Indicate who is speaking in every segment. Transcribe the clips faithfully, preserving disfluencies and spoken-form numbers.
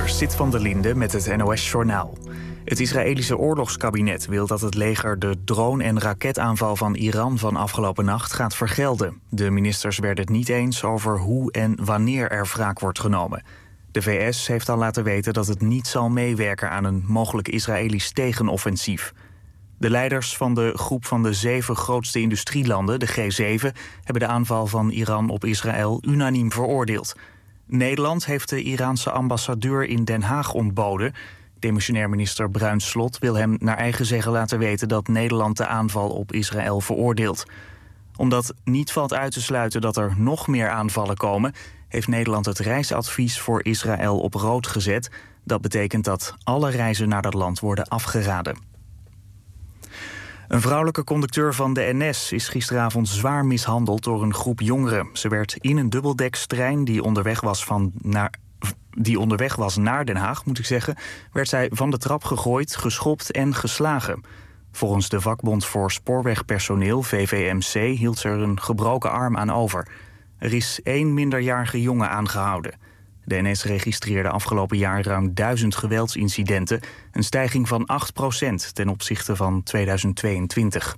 Speaker 1: uur, Sit van der Linde met het N O S-journaal. Het Israëlische oorlogskabinet wil dat het leger de drone- en raketaanval van Iran van afgelopen nacht gaat vergelden. De ministers werden het niet eens over hoe en wanneer er wraak wordt genomen. De V S heeft al laten weten dat het niet zal meewerken aan een mogelijk Israëlisch tegenoffensief. De leiders van de groep van de zeven grootste industrielanden, de G zeven... hebben de aanval van Iran op Israël unaniem veroordeeld. Nederland heeft de Iraanse ambassadeur in Den Haag ontboden. Demissionair minister Bruins Slot wil hem naar eigen zeggen laten weten dat Nederland de aanval op Israël veroordeelt. Omdat niet valt uit te sluiten dat er nog meer aanvallen komen, heeft Nederland het reisadvies voor Israël op rood gezet. Dat betekent dat alle reizen naar dat land worden afgeraden. Een vrouwelijke conducteur van de N S is gisteravond zwaar mishandeld door een groep jongeren. Ze werd in een dubbeldekstrein die onderweg was van naar, die onderweg was naar Den Haag, moet ik zeggen, werd zij van de trap gegooid, geschopt en geslagen. Volgens de vakbond voor spoorwegpersoneel, V V M C, hield ze er een gebroken arm aan over. Er is één minderjarige jongen aangehouden. De N S registreerde afgelopen jaar ruim duizend geweldsincidenten, een stijging van acht procent ten opzichte van tweeduizend tweeëntwintig.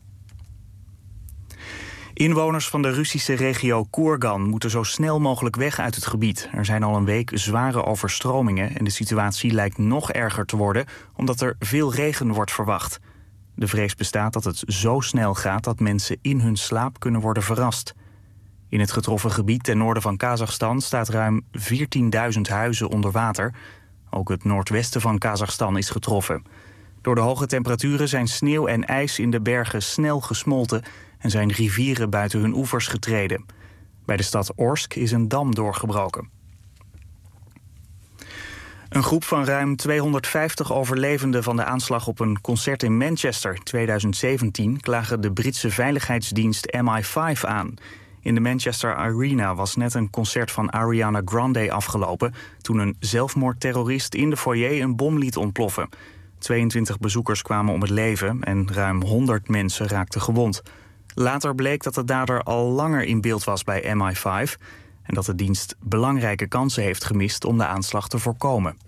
Speaker 1: Inwoners van de Russische regio Koergan moeten zo snel mogelijk weg uit het gebied. Er zijn al een week zware overstromingen en de situatie lijkt nog erger te worden omdat er veel regen wordt verwacht. De vrees bestaat dat het zo snel gaat dat mensen in hun slaap kunnen worden verrast. In het getroffen gebied ten noorden van Kazachstan staat ruim veertienduizend huizen onder water. Ook het noordwesten van Kazachstan is getroffen. Door de hoge temperaturen zijn sneeuw en ijs in de bergen snel gesmolten en zijn rivieren buiten hun oevers getreden. Bij de stad Orsk is een dam doorgebroken. Een groep van ruim tweehonderdvijftig overlevenden van de aanslag op een concert in Manchester tweeduizend zeventien klagen de Britse veiligheidsdienst M I vijf aan. In de Manchester Arena was net een concert van Ariana Grande afgelopen toen een zelfmoordterrorist in de foyer een bom liet ontploffen. tweeëntwintig bezoekers kwamen om het leven en ruim honderd mensen raakten gewond. Later bleek dat de dader al langer in beeld was bij M I vijf en dat de dienst belangrijke kansen heeft gemist om de aanslag te voorkomen.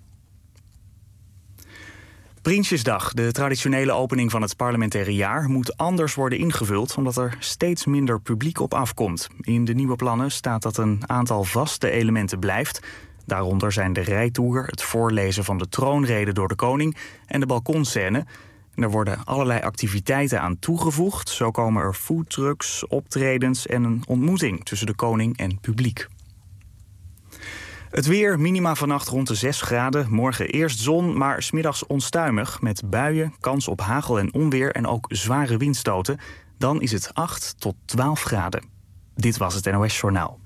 Speaker 1: Prinsjesdag, de traditionele opening van het parlementaire jaar, moet anders worden ingevuld omdat er steeds minder publiek op afkomt. In de nieuwe plannen staat dat een aantal vaste elementen blijft. Daaronder zijn de rijtoer, het voorlezen van de troonrede door de koning en de balkonscène. En er worden allerlei activiteiten aan toegevoegd. Zo komen er foodtrucks, optredens en een ontmoeting tussen de koning en publiek. Het weer, minima vannacht rond de zes graden. Morgen eerst zon, maar 's middags onstuimig. Met buien, kans op hagel en onweer en ook zware windstoten. Dan is het acht tot twaalf graden. Dit was het N O S-journaal.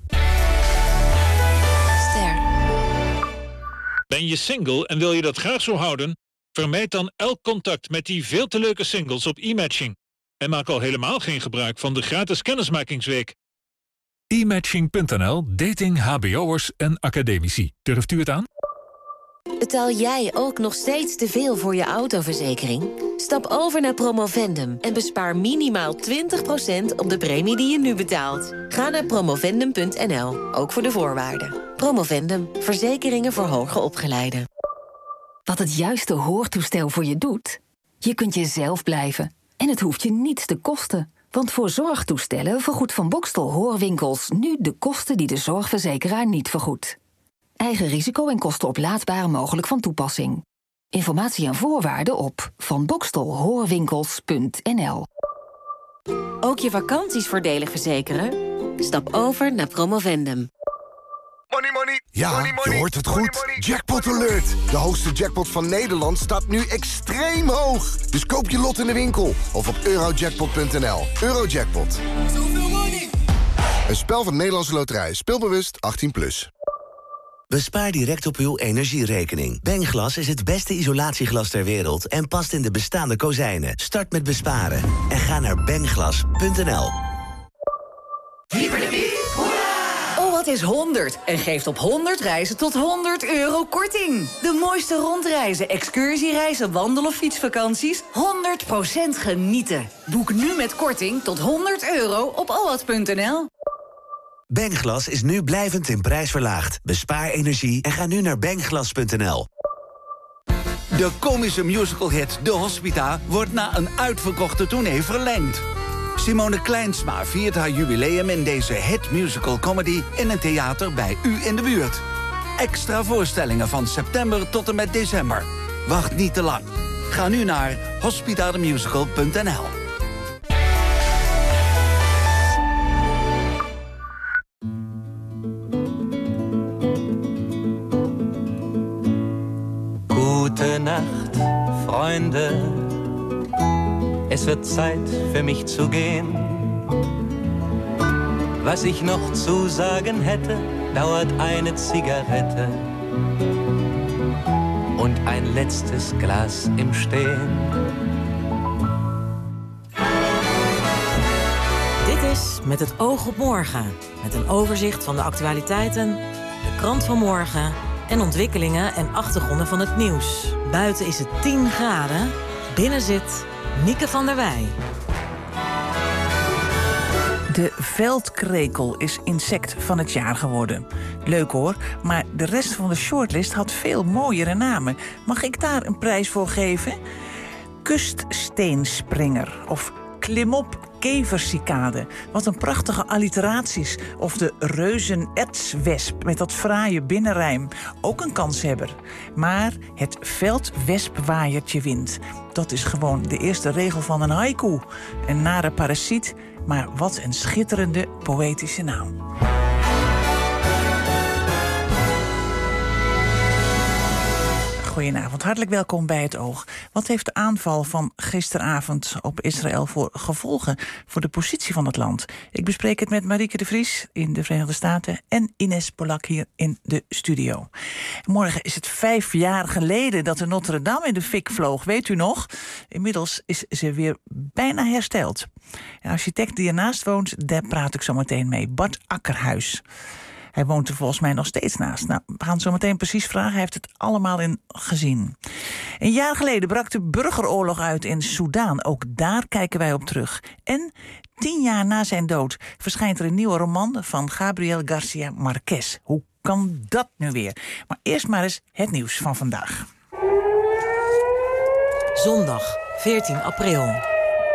Speaker 2: Ster.
Speaker 3: Ben je single en wil je dat graag zo houden? Vermijd dan elk contact met die veel te leuke singles op e-matching. En maak al helemaal geen gebruik van de gratis kennismakingsweek.
Speaker 4: e matching punt n l, dating, hbo'ers en academici. Durft u het aan?
Speaker 2: Betaal jij ook nog steeds te veel voor je autoverzekering? Stap over naar Promovendum en bespaar minimaal twintig procent op de premie die je nu betaalt. Ga naar promovendum punt n l, ook voor de voorwaarden. Promovendum, verzekeringen voor hoger opgeleiden.
Speaker 5: Wat het juiste hoortoestel voor je doet? Je kunt jezelf blijven. En het hoeft je niets te kosten. Want voor zorgtoestellen vergoedt Van Boxtel Hoorwinkels nu de kosten die de zorgverzekeraar niet vergoedt. Eigen risico en kosten oplaadbaar mogelijk van toepassing. Informatie en voorwaarden op van boxtel hoorwinkels punt n l.
Speaker 2: Ook je vakanties voordelig verzekeren? Stap over naar Promovendum.
Speaker 6: Money, money.
Speaker 7: Ja,
Speaker 6: money, money.
Speaker 7: je hoort het
Speaker 6: Money,
Speaker 7: goed.
Speaker 6: money.
Speaker 7: Jackpot alert. De hoogste jackpot van Nederland staat nu extreem hoog. Dus koop je lot in de winkel of op eurojackpot punt n l. Eurojackpot. Een spel van de Nederlandse Loterij. Speelbewust achttien plus.
Speaker 8: Bespaar direct op uw energierekening. Bengglas is het beste isolatieglas ter wereld en past in de bestaande kozijnen. Start met besparen en ga naar bengglas punt n l.
Speaker 9: Oh, wat is honderd? En geeft op honderd reizen tot honderd euro korting. De mooiste rondreizen, excursiereizen, wandel- of fietsvakanties. honderd procent genieten. Boek nu met korting tot honderd euro op oat punt n l.
Speaker 8: Bengglas is nu blijvend in prijs verlaagd. Bespaar energie en ga nu naar bengglas punt n l.
Speaker 10: De komische musicalhit De Hospita wordt na een uitverkochte tournee verlengd. Simone Kleinsma viert haar jubileum in deze hit musical comedy in een theater bij u in de buurt. Extra voorstellingen van september tot en met december. Wacht niet te lang. Ga nu naar hospitademusical punt n l.
Speaker 11: Gute Nacht, Freunde. Es wird Zeit für mich zu gehen. Was ich noch zu sagen hätte, dauert eine Zigarette und ein letztes Glas im Stehen.
Speaker 12: Dit is Met het oog op morgen. Met een overzicht van de actualiteiten, de krant van morgen en ontwikkelingen en achtergronden van het nieuws. Buiten is het tien graden, binnen zit Mieke van der Wij.
Speaker 13: De veldkrekel is insect van het jaar geworden. Leuk hoor, maar de rest van de shortlist had veel mooiere namen. Mag ik daar een prijs voor geven? Kuststeenspringer of klimop kevercicade. Wat een prachtige alliteraties. Of de reuzenetswesp met dat fraaie binnenrijm. Ook een kanshebber. Maar het veldwespwaaiertje wint. Dat is gewoon de eerste regel van een haiku. Een nare parasiet, maar wat een schitterende poëtische naam. Goedenavond, hartelijk welkom bij Het Oog. Wat heeft de aanval van gisteravond op Israël voor gevolgen voor de positie van het land? Ik bespreek het met Marieke de Vries in de Verenigde Staten en Ines Polak hier in de studio. Morgen is het vijf jaar geleden dat de Notre Dame in de fik vloog, weet u nog? Inmiddels is ze weer bijna hersteld. De architect die ernaast woont, daar praat ik zo meteen mee, Bart Akkerhuis. Hij woont er volgens mij nog steeds naast. Nou, we gaan het zo meteen precies vragen. Hij heeft het allemaal in gezien. Een jaar geleden brak de burgeroorlog uit in Soedan. Ook daar kijken wij op terug. En tien jaar na zijn dood verschijnt er een nieuwe roman van Gabriel Garcia Marquez. Hoe kan dat nu weer? Maar eerst maar eens het nieuws van vandaag.
Speaker 12: Zondag, veertien april.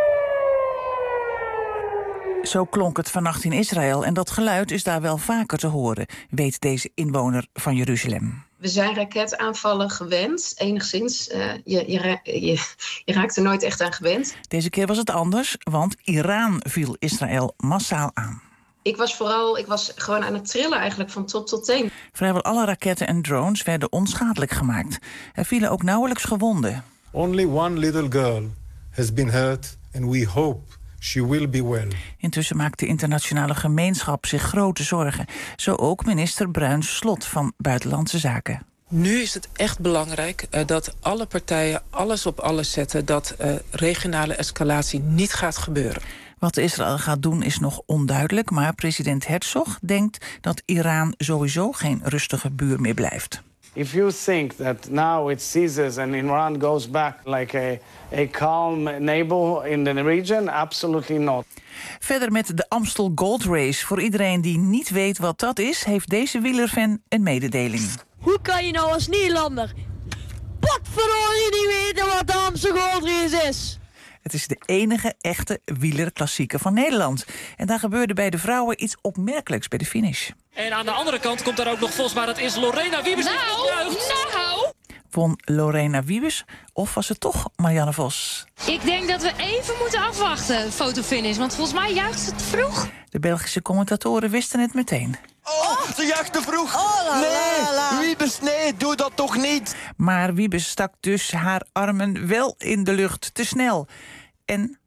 Speaker 13: Zo klonk het vannacht in Israël en dat geluid is daar wel vaker te horen, weet deze inwoner van Jeruzalem.
Speaker 14: We zijn raketaanvallen gewend, enigszins. Uh, je, je, je, je raakt er nooit echt aan gewend.
Speaker 13: Deze keer was het anders, want Iran viel Israël massaal aan.
Speaker 14: Ik was vooral, ik was gewoon aan het trillen eigenlijk van top tot teen.
Speaker 13: Vrijwel alle raketten en drones werden onschadelijk gemaakt. Er vielen ook nauwelijks gewonden.
Speaker 15: Only one little girl has been hurt and we hope she will be well.
Speaker 13: Intussen maakt de internationale gemeenschap zich grote zorgen. Zo ook minister Bruins Slot van Buitenlandse Zaken.
Speaker 16: Nu is het echt belangrijk uh, dat alle partijen alles op alles zetten dat uh, regionale escalatie niet gaat gebeuren.
Speaker 13: Wat Israël gaat doen is nog onduidelijk, maar president Herzog denkt dat Iran sowieso geen rustige buur meer blijft.
Speaker 17: If you think that now it ceases and Iran goes back like a, a calm neighbor in the region, absolutely not.
Speaker 13: Verder met de Amstel Gold Race. Voor iedereen die niet weet wat dat is, heeft deze wielerfan een mededeling.
Speaker 18: Hoe kan je nou als Nederlander potverdorie niet weten wat de Amstel Gold Race is?
Speaker 13: Het is de enige echte wielerklassieker van Nederland. En daar gebeurde bij de vrouwen iets opmerkelijks bij de finish.
Speaker 19: En aan de andere kant komt daar ook nog Vosma, dat is Lorena Wiebes.
Speaker 18: Nou, nou!
Speaker 13: Won Lorena Wiebes of was het toch Marianne Vos?
Speaker 20: Ik denk dat we even moeten afwachten, fotofinish, want volgens mij juicht het vroeg.
Speaker 13: De Belgische commentatoren wisten het meteen.
Speaker 21: Oh, ze juicht te vroeg. Oh, la, nee, la, la. Wiebes, nee, doe dat toch niet.
Speaker 13: Maar Wiebes stak dus haar armen wel in de lucht, te snel. En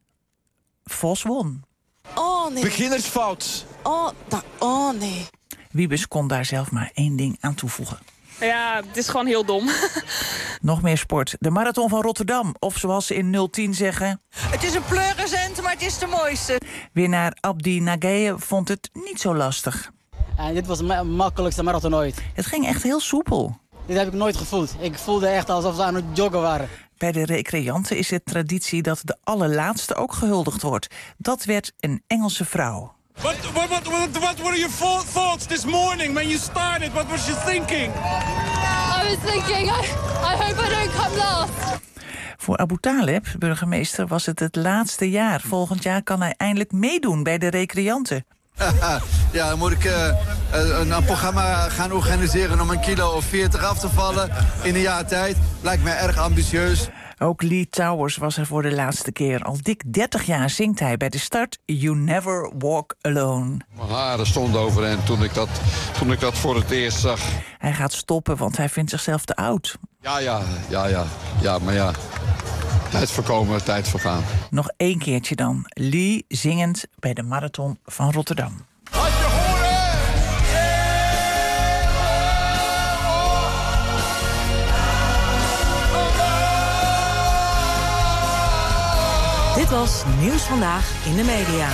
Speaker 13: Vos won.
Speaker 21: Oh, nee. Beginnersfout.
Speaker 18: Oh, da, oh, nee.
Speaker 13: Wiebes kon daar zelf maar één ding aan toevoegen.
Speaker 22: Ja, het is gewoon heel dom.
Speaker 13: Nog meer sport. De marathon van Rotterdam. Of zoals ze in nul tien zeggen...
Speaker 18: Het is een pleuriscent, maar het is de mooiste.
Speaker 13: Winnaar Abdi Nageye vond het niet zo lastig.
Speaker 23: En dit was de makkelijkste marathon ooit.
Speaker 13: Het ging echt heel soepel.
Speaker 23: Dit heb ik nooit gevoeld. Ik voelde echt alsof ze aan het joggen waren.
Speaker 13: Bij de recreanten is het traditie dat de allerlaatste ook gehuldigd wordt. Dat werd een Engelse vrouw.
Speaker 24: What, what, what, what, what were your thoughts this morning when you started? What was you thinking?
Speaker 18: I
Speaker 1: was thinking, I, I hope I don't come last.
Speaker 13: Voor Abu Taleb, burgemeester, was het het laatste jaar. Volgend jaar kan hij eindelijk meedoen bij de recreanten.
Speaker 3: Ja, dan moet ik uh, een, een programma gaan organiseren om een kilo of veertig af te vallen in een jaar tijd. Lijkt mij erg ambitieus.
Speaker 13: Ook Lee Towers was er voor de laatste keer. Al dik dertig jaar zingt hij bij de start You Never Walk Alone.
Speaker 4: Mijn haren stonden overeind toen ik dat, toen ik dat voor het eerst zag.
Speaker 13: Hij gaat stoppen, want hij vindt zichzelf te oud.
Speaker 4: Ja, ja, ja, ja, ja, maar ja. Tijd voorkomen, tijd vergaan.
Speaker 13: Nog één keertje dan. Lee zingend bij de Marathon van Rotterdam.
Speaker 12: Dit was Nieuws Vandaag in de Media.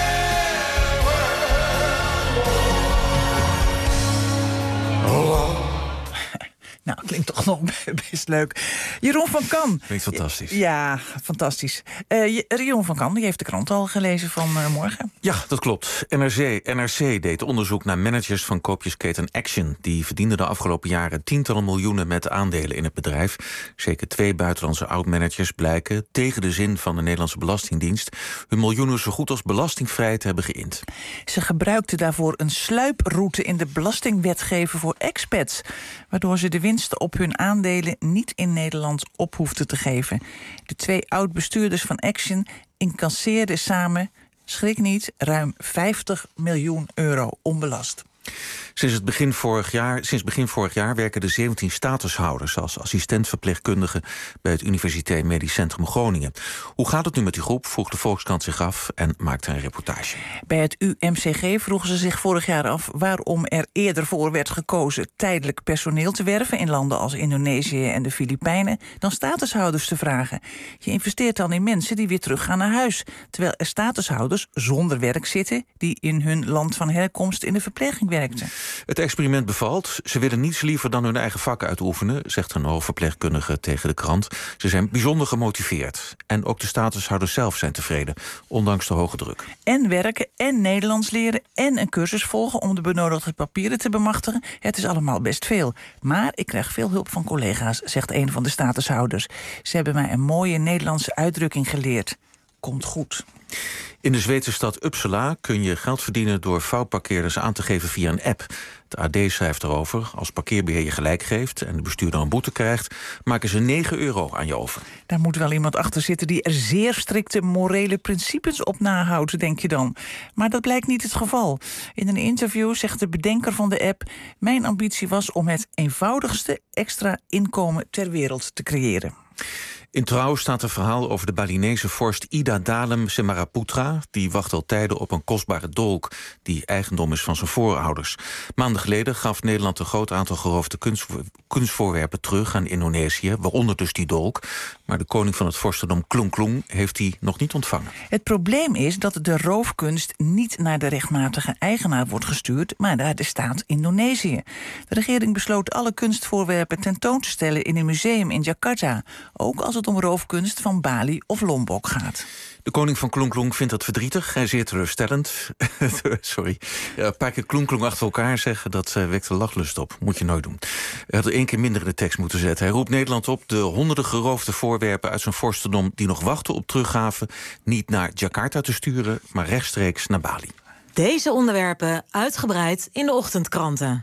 Speaker 13: Nou, klinkt toch nog best leuk. Jeroen van Kan.
Speaker 24: Klinkt fantastisch.
Speaker 13: Ja, fantastisch. Uh, Jeroen van Kan, die heeft de krant al gelezen van uh, morgen.
Speaker 24: Ja, dat klopt. N R C, N R C deed onderzoek naar managers van koopjesketen Action. Die verdienden de afgelopen jaren tientallen miljoenen met aandelen in het bedrijf. Zeker twee buitenlandse oud-managers blijken tegen de zin van de Nederlandse Belastingdienst hun miljoenen zo goed als belastingvrij te hebben geïnd.
Speaker 13: Ze gebruikten daarvoor een sluiproute in de belastingwetgeving voor expats, waardoor ze de winst op hun aandelen niet in Nederland op hoefden te geven. De twee oud-bestuurders van Action incasseerden samen, schrik niet, ruim vijftig miljoen euro onbelast.
Speaker 24: Sinds, het begin vorig jaar, sinds begin vorig jaar werken de zeventien statushouders als assistentverpleegkundigen bij het Universitair Medisch Centrum Groningen. Hoe gaat het nu met die groep, vroeg de Volkskrant zich af en maakte een reportage.
Speaker 13: Bij het U M C G vroegen ze zich vorig jaar af waarom er eerder voor werd gekozen tijdelijk personeel te werven in landen als Indonesië en de Filipijnen dan statushouders te vragen. Je investeert dan in mensen die weer teruggaan naar huis, terwijl er statushouders zonder werk zitten die in hun land van herkomst in de verpleging werkten.
Speaker 24: Het experiment bevalt. Ze willen niets liever dan hun eigen vak uitoefenen, zegt een hoofdverpleegkundige tegen de krant. Ze zijn bijzonder gemotiveerd. En ook de statushouders zelf zijn tevreden, ondanks de hoge druk.
Speaker 13: En werken en Nederlands leren en een cursus volgen om de benodigde papieren te bemachtigen. Het is allemaal best veel. Maar ik krijg veel hulp van collega's, zegt een van de statushouders. Ze hebben mij een mooie Nederlandse uitdrukking geleerd. Komt goed.
Speaker 24: In de Zweedse stad Uppsala kun je geld verdienen door foutparkeerders aan te geven via een app. Het A D schrijft erover. Als parkeerbeheer je gelijk geeft en de bestuurder een boete krijgt, maken ze negen euro aan je over.
Speaker 13: Daar moet wel iemand achter zitten die er zeer strikte morele principes op nahoudt, denk je dan. Maar dat blijkt niet het geval. In een interview zegt de bedenker van de app: mijn ambitie was om het eenvoudigste extra inkomen ter wereld te creëren.
Speaker 24: In Trouw staat een verhaal over de Balinese vorst Ida Dalem Semaraputra. Die wacht al tijden op een kostbare dolk die eigendom is van zijn voorouders. Maanden geleden gaf Nederland een groot aantal geroofde kunstvo- kunstvoorwerpen terug aan Indonesië, waaronder dus die dolk. Maar de koning van het vorstendom Klung Klung heeft die nog niet ontvangen.
Speaker 13: Het probleem is dat de roofkunst niet naar de rechtmatige eigenaar wordt gestuurd, maar naar de staat Indonesië. De regering besloot alle kunstvoorwerpen tentoon te stellen in een museum in Jakarta, ook als het om roofkunst van Bali of Lombok gaat.
Speaker 24: De koning van Klung Klung vindt dat verdrietig en zeer teleurstellend. Sorry. Ja, een paar keer Klung Klung achter elkaar zeggen, dat uh, wekt de lachlust op. Moet je nooit doen. Hij had er één keer minder in de tekst moeten zetten. Hij roept Nederland op de honderden geroofde voorwerpen uit zijn vorstendom die nog wachten op teruggave niet naar Jakarta te sturen, maar rechtstreeks naar Bali.
Speaker 12: Deze onderwerpen uitgebreid in de ochtendkranten.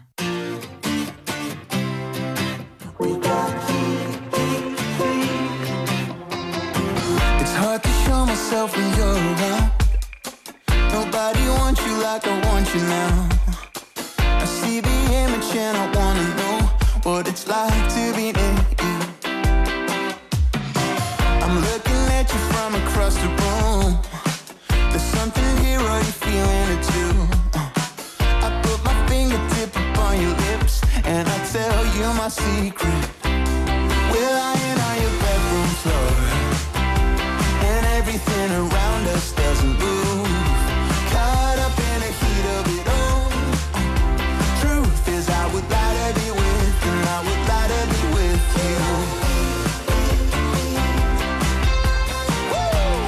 Speaker 25: Myself when you're around. Nobody wants you like I want you now. I see the image and I wanna know what it's like to be near you. I'm looking at you from across the room. There's something here, are you feeling it too? I put my fingertip upon your lips and I tell you my secret. We're lying on your bedroom floor. Everything around us doesn't move. Caught up in the heat of it all. Truth is I would rather be with you, and I would rather be with you. Woo!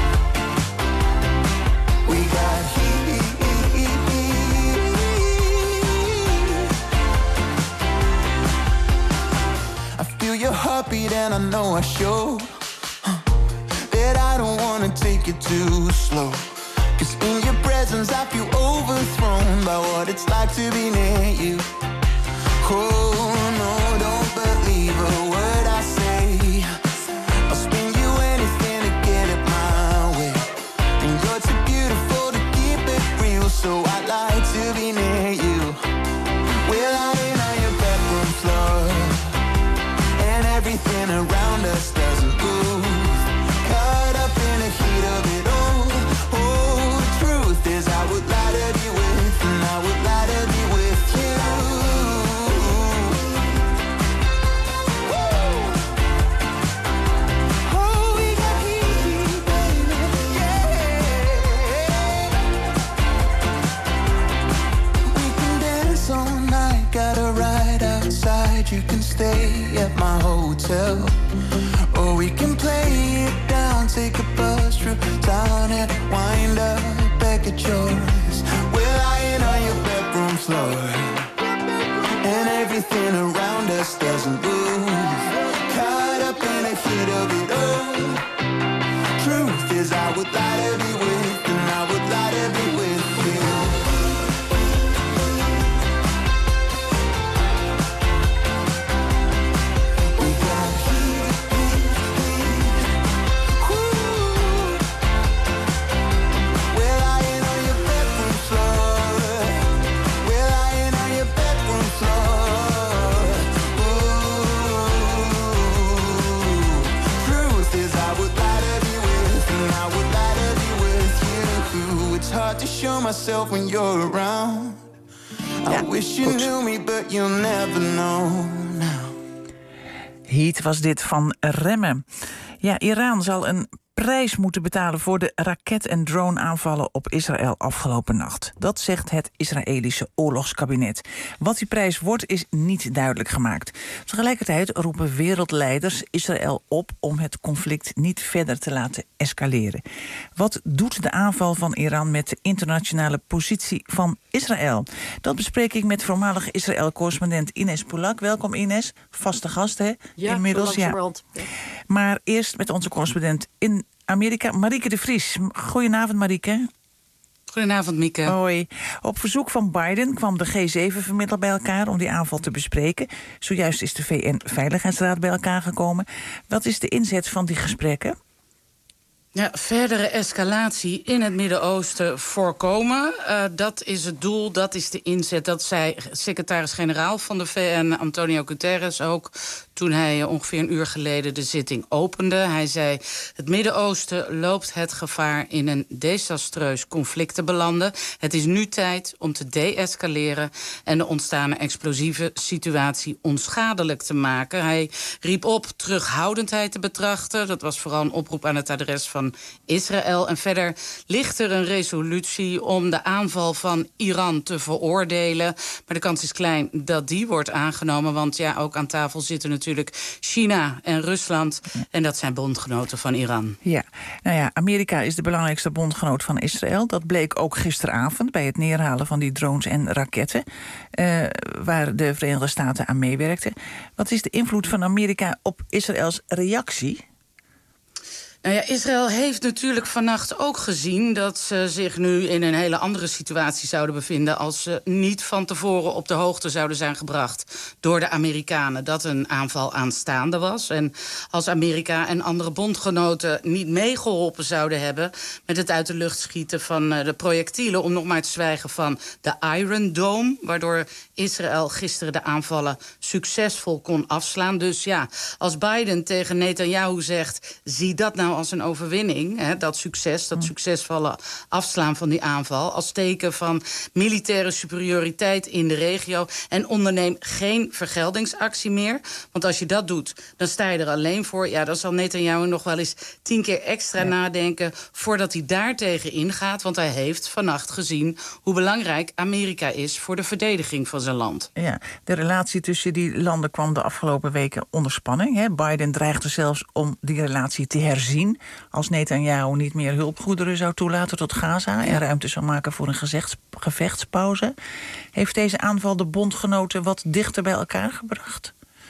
Speaker 25: We got heat. feel your heartbeat and I know I should. That I don't wanna take it too slow. Cause in your presence I feel overthrown by what it's like to be near you. Oh no, don't believe a word I say. I'll spin you anything to get it my way. And you're too beautiful to keep it real, so I'd like to be near you. We're lying on your bedroom floor, and everything around us doesn't move. Caught up in the heat of it all. Oh, the truth is I would lie to be with, and I would lie to be with you. Oh, we got heat, baby, yeah. We can dance all night, got a ride outside. You can stay at my hotel, or we can play it down, take a bus trip down and wind up back at yours. We're lying on your bedroom floor, and everything around us doesn't move. Caught up in the heat of it all. Truth is I would lie to be with, and I would lie to be with you. We got heat, heat, heat. Ooh. We're lying on your bedroom floor. We're lying on your bedroom floor. Ooh. Truth is I would lie to be with, and I would lie to be with you. It's hard to show myself when you're around. I wish you knew me, but you'll never know.
Speaker 13: Heat was dit van Remmen. Ja, Iran zal een prijs moeten betalen voor de raket- en drone-aanvallen op Israël afgelopen nacht. Dat zegt het Israëlische oorlogskabinet. Wat die prijs wordt, is niet duidelijk gemaakt. Tegelijkertijd roepen wereldleiders Israël op om het conflict niet verder te laten escaleren. Wat doet de aanval van Iran met de internationale positie van Israël? Dat bespreek ik met voormalig Israël-correspondent Ines Polak. Welkom Ines, vaste gast hè?
Speaker 2: Ja,
Speaker 13: inmiddels. Ja. Maar eerst met onze correspondent in Amerika, Marieke de Vries. Goedenavond, Marieke.
Speaker 2: Goedenavond, Mieke.
Speaker 13: Hoi. Op verzoek van Biden kwam de G zeven vanmiddag bij elkaar om die aanval te bespreken. Zojuist is de V N-veiligheidsraad bij elkaar gekomen. Wat is de inzet van die gesprekken?
Speaker 2: Ja, verdere escalatie in het Midden-Oosten voorkomen. Uh, dat is het doel, dat is de inzet. Dat zei secretaris-generaal van de V N, Antonio Guterres, ook toen hij ongeveer een uur geleden de zitting opende. Hij zei, het Midden-Oosten loopt het gevaar in een desastreus conflict te belanden. Het is nu tijd om te de-escaleren en de ontstane explosieve situatie onschadelijk te maken. Hij riep op terughoudendheid te betrachten. Dat was vooral een oproep aan het adres van Israël. En verder ligt er een resolutie om de aanval van Iran te veroordelen. Maar de kans is klein dat die wordt aangenomen, want ja, ook aan tafel zitten natuurlijk China en Rusland. En dat zijn bondgenoten van Iran.
Speaker 13: Ja, nou ja, Amerika is de belangrijkste bondgenoot van Israël. Dat bleek ook gisteravond bij het neerhalen van die drones en raketten, Uh, waar de Verenigde Staten aan meewerkten. Wat is de invloed van Amerika op Israëls reactie?
Speaker 2: Nou ja, Israël heeft natuurlijk vannacht ook gezien dat ze zich nu in een hele andere situatie zouden bevinden als ze niet van tevoren op de hoogte zouden zijn gebracht door de Amerikanen dat een aanval aanstaande was. En als Amerika en andere bondgenoten niet meegeholpen zouden hebben met het uit de lucht schieten van de projectielen, om nog maar te zwijgen van de Iron Dome, waardoor Israël gisteren de aanvallen succesvol kon afslaan. Dus ja, als Biden tegen Netanyahu zegt, zie dat nou als een overwinning, hè, dat succes, dat succesvolle afslaan van die aanval, als teken van militaire superioriteit in de regio, en onderneem geen vergeldingsactie meer. Want als je dat doet, dan sta je er alleen voor. Ja, dan zal Netanyahu nog wel eens tien keer extra ja. nadenken voordat hij daartegen ingaat. Want hij heeft vannacht gezien hoe belangrijk Amerika is voor de verdediging van zijn land.
Speaker 13: Ja, de relatie tussen die landen kwam de afgelopen weken onder spanning. Hè. Biden dreigde zelfs om die relatie te herzien als Netanyahu niet meer hulpgoederen zou toelaten tot Gaza en ruimte zou maken voor een gezechts, gevechtspauze. Heeft deze aanval de bondgenoten wat dichter bij elkaar gebracht?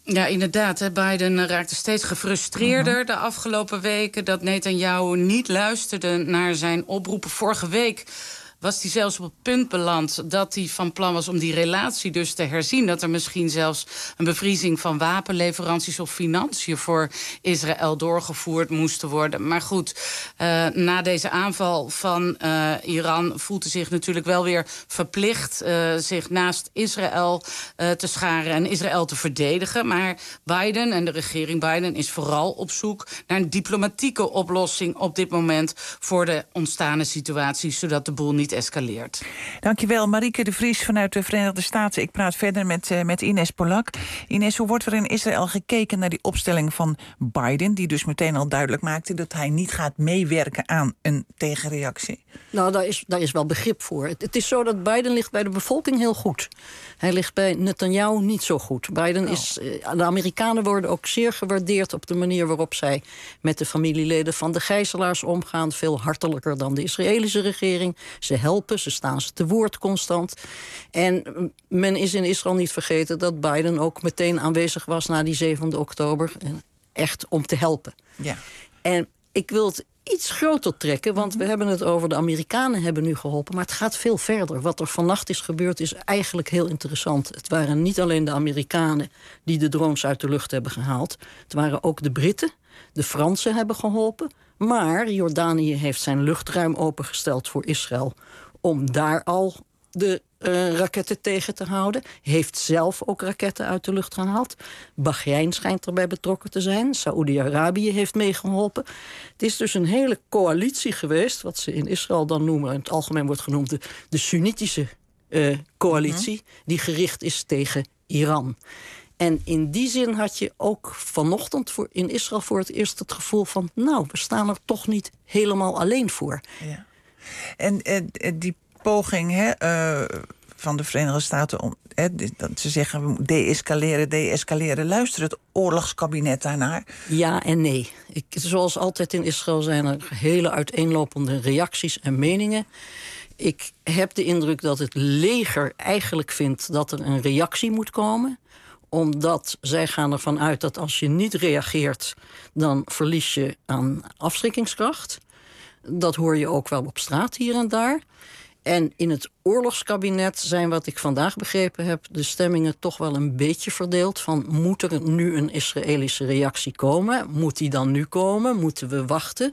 Speaker 2: Ja, inderdaad. Hè. Biden raakte steeds gefrustreerder uh-huh. de afgelopen weken. Dat Netanyahu niet luisterde naar zijn oproepen. Vorige week was hij zelfs op het punt beland dat hij van plan was om die relatie dus te herzien. Dat er misschien zelfs een bevriezing van wapenleveranties of financiën voor Israël doorgevoerd moesten worden. Maar goed, uh, na deze aanval van uh, Iran voelt hij zich natuurlijk wel weer verplicht uh, zich naast Israël uh, te scharen en Israël te verdedigen. Maar Biden en de regering Biden is vooral op zoek naar een diplomatieke oplossing op dit moment voor de ontstane situatie, zodat de boel niet escaleert.
Speaker 13: Dankjewel, Marieke de Vries vanuit de Verenigde Staten. Ik praat verder met, uh, met Ines Polak. Ines, hoe wordt er in Israël gekeken naar die opstelling van Biden, die dus meteen al duidelijk maakte dat hij niet gaat meewerken aan een tegenreactie?
Speaker 5: Nou, daar is, daar is wel begrip voor. Het, het is zo dat Biden ligt bij de bevolking heel goed. Hij ligt bij Netanyahu niet zo goed. Biden oh. is, uh, de Amerikanen worden ook zeer gewaardeerd op de manier waarop zij met de familieleden van de gijzelaars omgaan. Veel hartelijker dan de Israëlische regering. Ze helpen, ze staan ze te woord constant. En men is in Israël niet vergeten dat Biden ook meteen aanwezig was na die zevende oktober. Echt om te helpen. Ja. En ik wil het iets groter trekken, want we hebben het over de Amerikanen hebben nu geholpen, maar het gaat veel verder. Wat er vannacht is gebeurd is eigenlijk heel interessant. Het waren niet alleen de Amerikanen die de drones uit de lucht hebben gehaald. Het waren ook de Britten, de Fransen hebben geholpen. Maar Jordanië heeft zijn luchtruim opengesteld voor Israël om daar al de uh, raketten tegen te houden. Heeft zelf ook raketten uit de lucht gehaald. Bahrein schijnt erbij betrokken te zijn. Saoedi-Arabië heeft meegeholpen. Het is dus een hele coalitie geweest, wat ze in Israël dan noemen, in het algemeen wordt genoemd de, de Soenitische uh, coalitie, mm-hmm. die gericht is tegen Iran. En in die zin had je ook vanochtend voor in Israël voor het eerst het gevoel van, nou, we staan er toch niet helemaal alleen voor. Ja.
Speaker 13: En uh, die poging hè, uh, van de Verenigde Staten om hè, dat ze zeggen de-escaleren, de-escaleren. Luistert het oorlogskabinet daarnaar?
Speaker 5: Ja en nee. Ik, zoals altijd in Israël zijn er hele uiteenlopende reacties en meningen. Ik heb de indruk dat het leger eigenlijk vindt dat er een reactie moet komen, omdat zij gaan ervan uit dat als je niet reageert, dan verlies je aan afschrikkingskracht. Dat hoor je ook wel op straat hier en daar. En in het oorlogskabinet zijn, wat ik vandaag begrepen heb, de stemmingen toch wel een beetje verdeeld. Van, moet er nu een Israëlische reactie komen? Moet die dan nu komen? Moeten we wachten?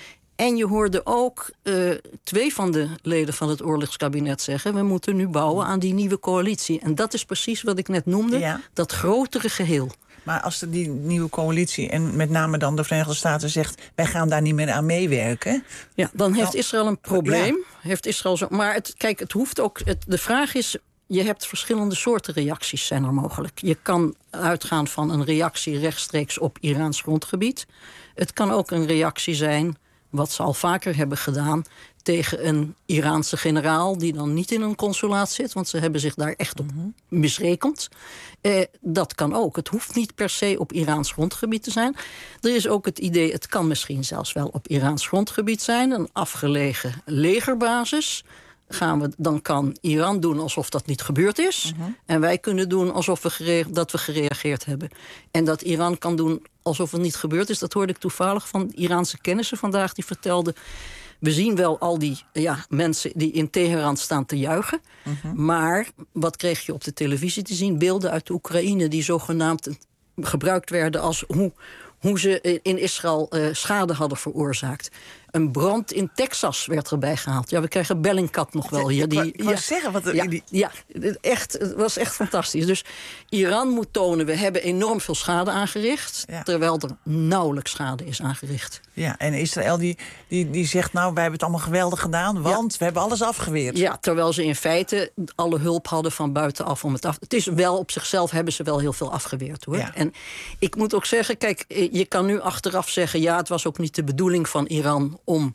Speaker 5: En je hoorde ook uh, twee van de leden van het oorlogskabinet zeggen, we moeten nu bouwen aan die nieuwe coalitie. En dat is precies wat ik net noemde, ja. Dat grotere geheel.
Speaker 13: Maar als er die nieuwe coalitie, en met name dan de Verenigde Staten, zegt, wij gaan daar niet meer aan meewerken.
Speaker 5: Ja, dan heeft Israël een probleem. Ja. Heeft Israël zo, maar het, kijk, het hoeft ook. Het, de vraag is, je hebt verschillende soorten reacties zijn er mogelijk. Je kan uitgaan van een reactie rechtstreeks op Iraans grondgebied. Het kan ook een reactie zijn, wat ze al vaker hebben gedaan, tegen een Iraanse generaal die dan niet in een consulaat zit, want ze hebben zich daar echt op misrekend. Eh, dat kan ook. Het hoeft niet per se op Iraans grondgebied te zijn. Er is ook het idee, het kan misschien zelfs wel op Iraans grondgebied zijn, een afgelegen legerbasis. Gaan we, dan kan Iran doen alsof dat niet gebeurd is. Uh-huh. En wij kunnen doen alsof we gere- dat we gereageerd hebben. En dat Iran kan doen alsof het niet gebeurd is, dat hoorde ik toevallig van Iraanse kennissen vandaag, die vertelden, we zien wel al die ja, mensen die in Teheran staan te juichen. Uh-huh. Maar wat kreeg je op de televisie te zien? Beelden uit de Oekraïne die zogenaamd gebruikt werden als hoe, hoe ze in Israël uh, schade hadden veroorzaakt. Een brand in Texas werd erbij gehaald. Ja, we krijgen Bellingcat nog wel hier. Die,
Speaker 13: ik wou
Speaker 5: ja,
Speaker 13: zeggen, wat er
Speaker 5: ja,
Speaker 13: die...
Speaker 5: ja, echt, het was echt fantastisch. Dus Iran moet tonen, we hebben enorm veel schade aangericht, ja. Terwijl er nauwelijks schade is aangericht.
Speaker 13: Ja, en Israël die, die, die zegt, nou, wij hebben het allemaal geweldig gedaan, want ja. we hebben alles afgeweerd.
Speaker 5: Ja, terwijl ze in feite alle hulp hadden van buitenaf om het af. Het is wel op zichzelf hebben ze wel heel veel afgeweerd, hoor. Ja. En ik moet ook zeggen, kijk, je kan nu achteraf zeggen, ja, het was ook niet de bedoeling van Iran om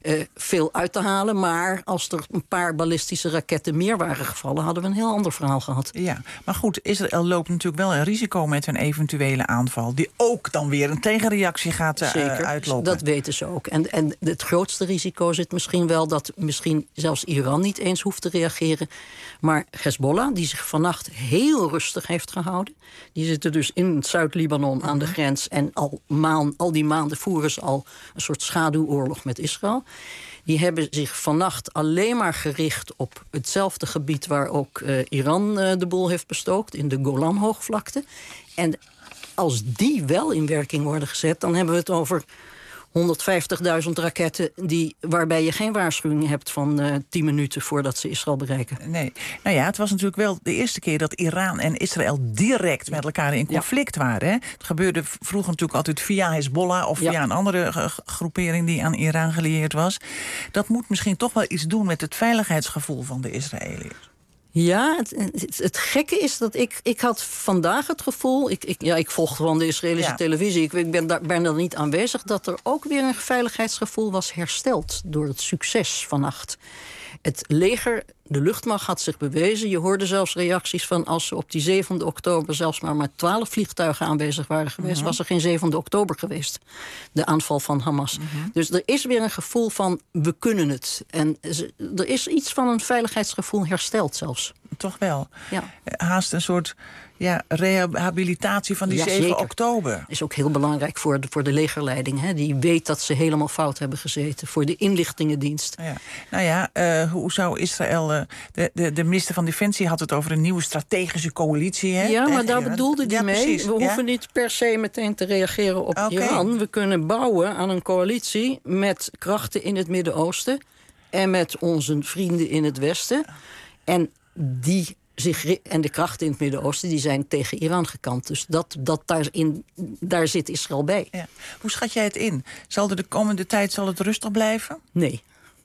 Speaker 5: uh, veel uit te halen. Maar als er een paar ballistische raketten meer waren gevallen, hadden we een heel ander verhaal gehad.
Speaker 13: Ja, maar goed, Israël loopt natuurlijk wel een risico met een eventuele aanval, die ook dan weer een tegenreactie gaat uh,
Speaker 5: Zeker,
Speaker 13: uitlopen.
Speaker 5: Dat weten ze ook. En, en het grootste risico zit misschien wel dat misschien zelfs Iran niet eens hoeft te reageren. Maar Hezbollah, die zich vannacht heel rustig heeft gehouden, die zitten dus in Zuid-Libanon aan de grens en al, maan, al die maanden voeren ze al een soort schaduwoorlog met Israël. Die hebben zich vannacht alleen maar gericht op hetzelfde gebied waar ook uh, Iran uh, de boel heeft bestookt, in de Golanhoogvlakte. En als die wel in werking worden gezet, dan hebben we het over honderdvijftigduizend raketten die, waarbij je geen waarschuwing hebt van uh, tien minuten voordat ze Israël bereiken.
Speaker 13: Nee. Nou ja, het was natuurlijk wel de eerste keer dat Iran en Israël direct met elkaar in conflict ja. waren. Hè? Het gebeurde vroeger natuurlijk altijd via Hezbollah of via ja. een andere groepering die aan Iran gelieerd was. Dat moet misschien toch wel iets doen met het veiligheidsgevoel van de Israëliërs.
Speaker 5: Ja, het, het, het gekke is dat ik... Ik had vandaag het gevoel... Ik, ik, ja, ik volg gewoon de Israëlische ja. televisie. Ik, ik ben daar bijna niet aanwezig. Dat er ook weer een veiligheidsgevoel was hersteld door het succes vannacht. Het leger, de luchtmacht had zich bewezen. Je hoorde zelfs reacties van als ze op die zevende oktober zelfs maar maar twaalf vliegtuigen aanwezig waren geweest, uh-huh. was er geen zevende oktober geweest. De aanval van Hamas. Uh-huh. Dus er is weer een gevoel van we kunnen het. En er is iets van een veiligheidsgevoel hersteld zelfs.
Speaker 13: Toch wel.
Speaker 5: Ja.
Speaker 13: Haast een soort ja, rehabilitatie van die
Speaker 5: ja,
Speaker 13: zeven
Speaker 5: zeker.
Speaker 13: oktober.
Speaker 5: Is ook heel belangrijk voor de, voor de legerleiding. Hè? Die weet dat ze helemaal fout hebben gezeten. Voor de inlichtingendienst.
Speaker 13: Ja. Nou ja, uh, hoe zou Israël... Uh, de, de, de minister van Defensie had het over een nieuwe strategische coalitie. Hè?
Speaker 5: Ja, maar daar bedoelde hij ja, mee.
Speaker 13: Precies.
Speaker 5: We
Speaker 13: ja?
Speaker 5: hoeven niet per se meteen te reageren op
Speaker 13: okay.
Speaker 5: Iran. We kunnen bouwen aan een coalitie met krachten in het Midden-Oosten en met onze vrienden in het Westen. En die zich, en de krachten in het Midden-Oosten die zijn tegen Iran gekant. Dus dat, dat daarin, daar zit Israël bij.
Speaker 13: Ja. Hoe schat jij het in? Zal er de komende tijd zal het rustig blijven?
Speaker 5: Nee.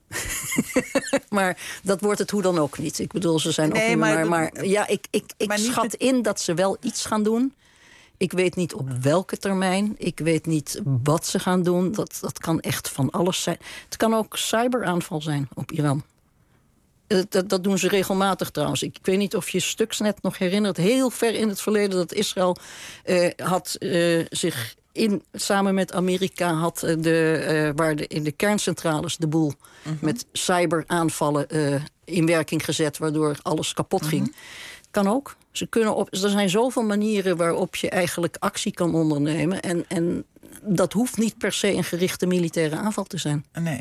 Speaker 5: Maar dat wordt het hoe dan ook niet. Ik bedoel, ze zijn
Speaker 13: nee,
Speaker 5: ook
Speaker 13: maar,
Speaker 5: maar, maar ja, ik, ik, ik schat met... in dat ze wel iets gaan doen. Ik weet niet op welke termijn. Ik weet niet wat ze gaan doen. Dat, dat kan echt van alles zijn. Het kan ook cyberaanval zijn op Iran. Dat, dat doen ze regelmatig trouwens. Ik weet niet of je Stuxnet nog herinnert. Heel ver in het verleden dat Israël uh, had uh, zich in, samen met Amerika had de, uh, waar de, in de kerncentrales de boel uh-huh. met cyberaanvallen uh, in werking gezet, waardoor alles kapot uh-huh. ging. Kan ook. Ze kunnen op, er zijn zoveel manieren waarop je eigenlijk actie kan ondernemen. En, en dat hoeft niet per se een gerichte militaire aanval te zijn.
Speaker 13: Nee.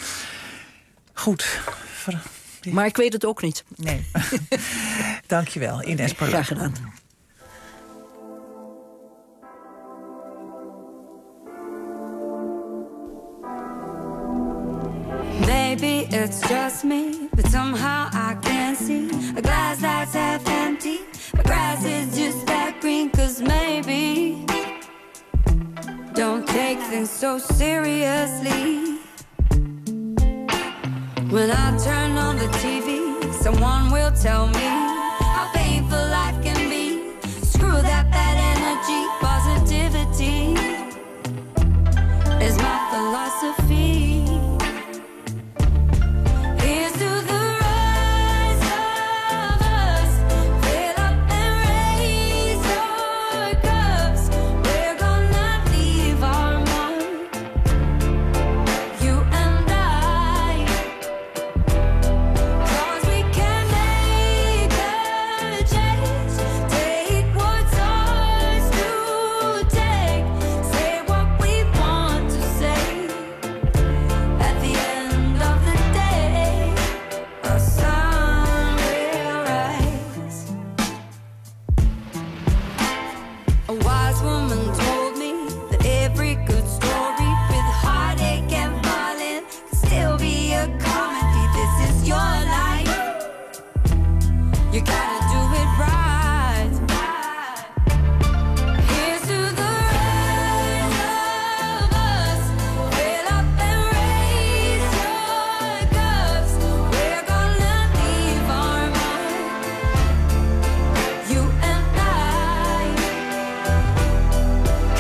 Speaker 13: Goed. Ver...
Speaker 5: Maar ik weet het ook niet.
Speaker 13: Nee. Dankjewel, Ines Polak.
Speaker 5: Graag gedaan.
Speaker 6: Maybe it's just me, but somehow I can't see a glass that's half empty. The grass is just that green, 'cause maybe don't take things so seriously. When I turn on the T V, someone will tell me how painful life can be. Screw that bad energy, positivity is my philosophy. Here's to the rise of us. Fill up and raise your cups. We're gonna leave our mark, you and I. 'Cause we can make a change. Take what's ours to take. Say what we want to say. At the end of the day, a sun will rise. A wise woman told me that every good story with heartache and violence can still be a comedy. This is your life. You gotta do it right. Here's to the rise of us. Fill up and raise your cups. We're gonna leave our mark, you and I.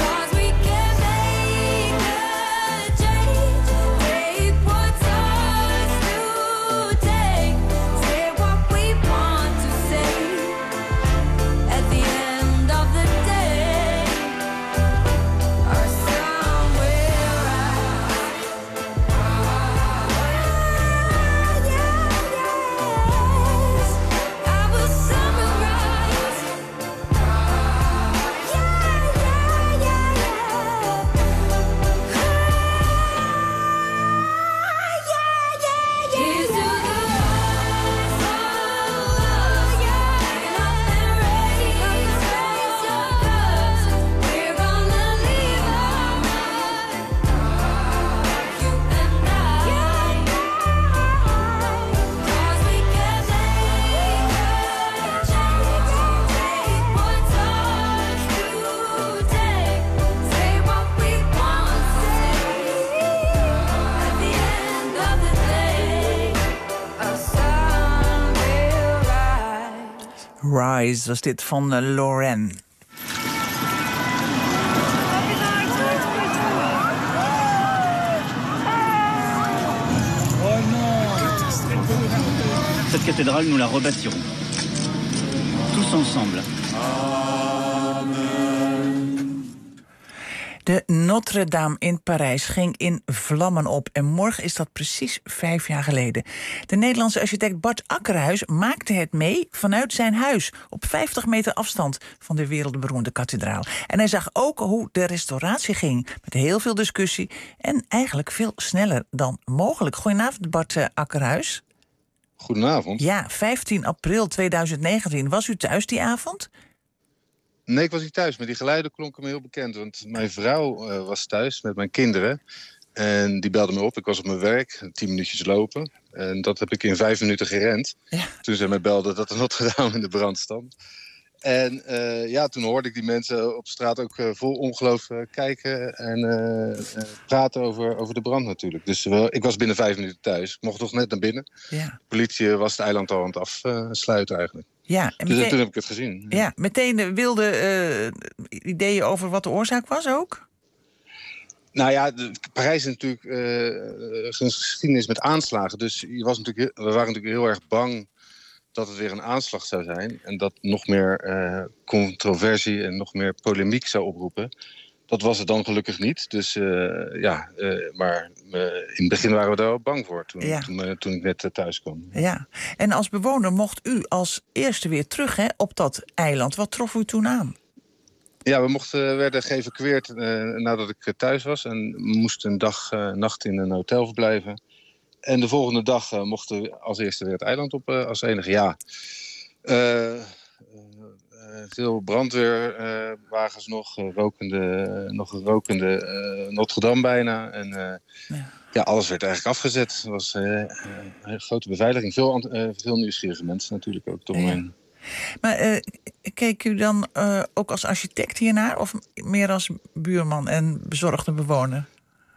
Speaker 13: Rise was dit van uh, Lauren.
Speaker 7: Cette cathédrale, nous la rebâtirons. Tous ensemble.
Speaker 13: De Notre-Dame in Parijs ging in vlammen op. En morgen is dat precies vijf jaar geleden. De Nederlandse architect Bart Akkerhuis maakte het mee vanuit zijn huis. Op vijftig meter afstand van de wereldberoemde kathedraal. En hij zag ook hoe de restauratie ging. Met heel veel discussie en eigenlijk veel sneller dan mogelijk. Goedenavond, Bart uh, Akkerhuis.
Speaker 8: Goedenavond.
Speaker 13: Ja, vijftien april tweeduizend negentien. Was u thuis die avond?
Speaker 8: Nee, ik was niet thuis, maar die geluiden klonken me heel bekend. Want mijn vrouw uh, was thuis met mijn kinderen. En die belde me op. Ik was op mijn werk, tien minuutjes lopen. En dat heb ik in vijf minuten gerend. Ja. Toen zij mij belde dat de Notre-Dame in de brand stond. En uh, ja, toen hoorde ik die mensen op straat ook uh, vol ongeloof uh, kijken en uh, uh, praten over, over de brand natuurlijk. Dus uh, ik was binnen vijf minuten thuis. Ik mocht toch net naar binnen. Ja. De politie was het eiland al aan het afsluiten eigenlijk.
Speaker 13: Ja, en
Speaker 8: dus
Speaker 13: meteen,
Speaker 8: toen heb ik het gezien.
Speaker 13: Ja, meteen wilde uh, ideeën over wat de oorzaak was ook?
Speaker 8: Nou ja, de, Parijs is natuurlijk uh, een geschiedenis met aanslagen. Dus je was natuurlijk, we waren natuurlijk heel erg bang dat het weer een aanslag zou zijn. En dat nog meer uh, controversie en nog meer polemiek zou oproepen. Dat was het dan gelukkig niet. Dus uh, ja, uh, maar uh, in het begin waren we daar wel bang voor. Toen, ja. toen, uh, toen ik net uh, thuis kwam.
Speaker 13: Ja, en als bewoner mocht u als eerste weer terug hè, op dat eiland. Wat trof u toen aan?
Speaker 8: Ja, we mochten, werden geëvacueerd uh, nadat ik uh, thuis was. En we moesten een dag, uh, nacht in een hotel verblijven. En de volgende dag uh, mochten we als eerste weer het eiland op uh, als enige. Ja, uh, uh, veel brandweerwagens uh, nog, uh, rokende, uh, nog een rokende uh, Notre-Dame bijna. En uh, ja. ja, alles werd eigenlijk afgezet. Het was uh, uh, een grote beveiliging. Veel, uh, veel nieuwsgierige mensen natuurlijk ook eromheen.
Speaker 13: Ja. Maar uh, keek u dan uh, ook als architect hiernaar of meer als buurman en bezorgde bewoner?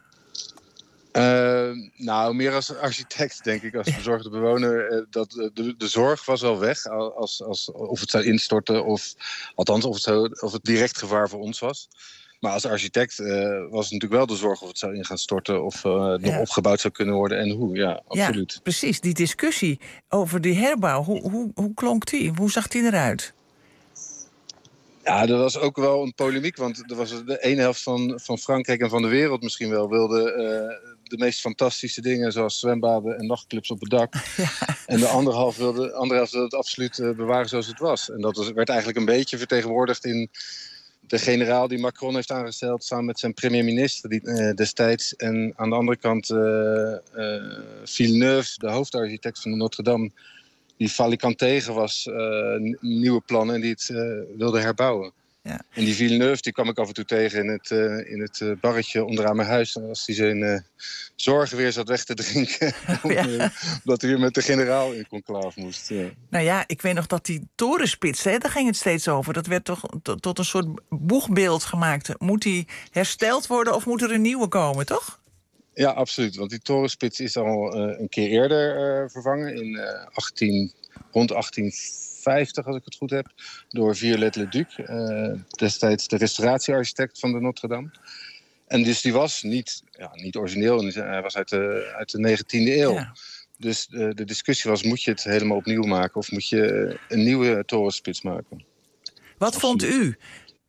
Speaker 8: Uh, nou, meer als architect, denk ik, als bezorgde bewoner. Uh, dat, uh, de, de zorg was wel weg, als, als, of het zou instorten, of althans of het, zou, of het direct gevaar voor ons was. Maar als architect uh, was het natuurlijk wel de zorg of het zou in gaan storten, of uh, nog ja. opgebouwd zou kunnen worden en hoe. Ja, absoluut.
Speaker 13: Ja, precies. Die discussie over die herbouw, hoe, hoe, hoe klonk die? Hoe zag die eruit?
Speaker 8: Ja, er was ook wel een polemiek, want er was de ene helft van, van Frankrijk en van de wereld misschien wel wilde uh, de meest fantastische dingen, zoals zwembaden en nachtclubs op het dak. Ja. En de andere helft wilde, andere helft wilde het absoluut uh, bewaren zoals het was. En dat was, werd eigenlijk een beetje vertegenwoordigd in de generaal die Macron heeft aangesteld samen met zijn premier-minister die, uh, destijds. En aan de andere kant uh, uh, Villeneuve, de hoofdarchitect van de Notre-Dame, die falikant tegen was, uh, nieuwe plannen en die het uh, wilde herbouwen. Ja. En die Villeneuve die kwam ik af en toe tegen in het, uh, in het uh, barretje onderaan mijn huis. Als hij zijn uh, zorgen weer zat weg te drinken. Oh, ja. Omdat hij weer met de generaal in conclave moest. Ja.
Speaker 13: Nou ja, ik weet nog dat die torenspits, hè, daar ging het steeds over. Dat werd toch tot, tot een soort boegbeeld gemaakt. Moet die hersteld worden of moet er een nieuwe komen, toch?
Speaker 8: Ja, absoluut. Want die torenspits is al uh, een keer eerder uh, vervangen. In uh, achttien, rond achttien vijftig, als ik het goed heb. Door Viollet-le-Duc. Uh, destijds de restauratiearchitect van de Notre-Dame. En dus die was niet, ja, niet origineel. Hij was uit de, uit de negentiende eeuw. Ja. Dus uh, de discussie was, moet je het helemaal opnieuw maken? Of moet je een nieuwe torenspits maken?
Speaker 13: Wat absoluut. Vond u?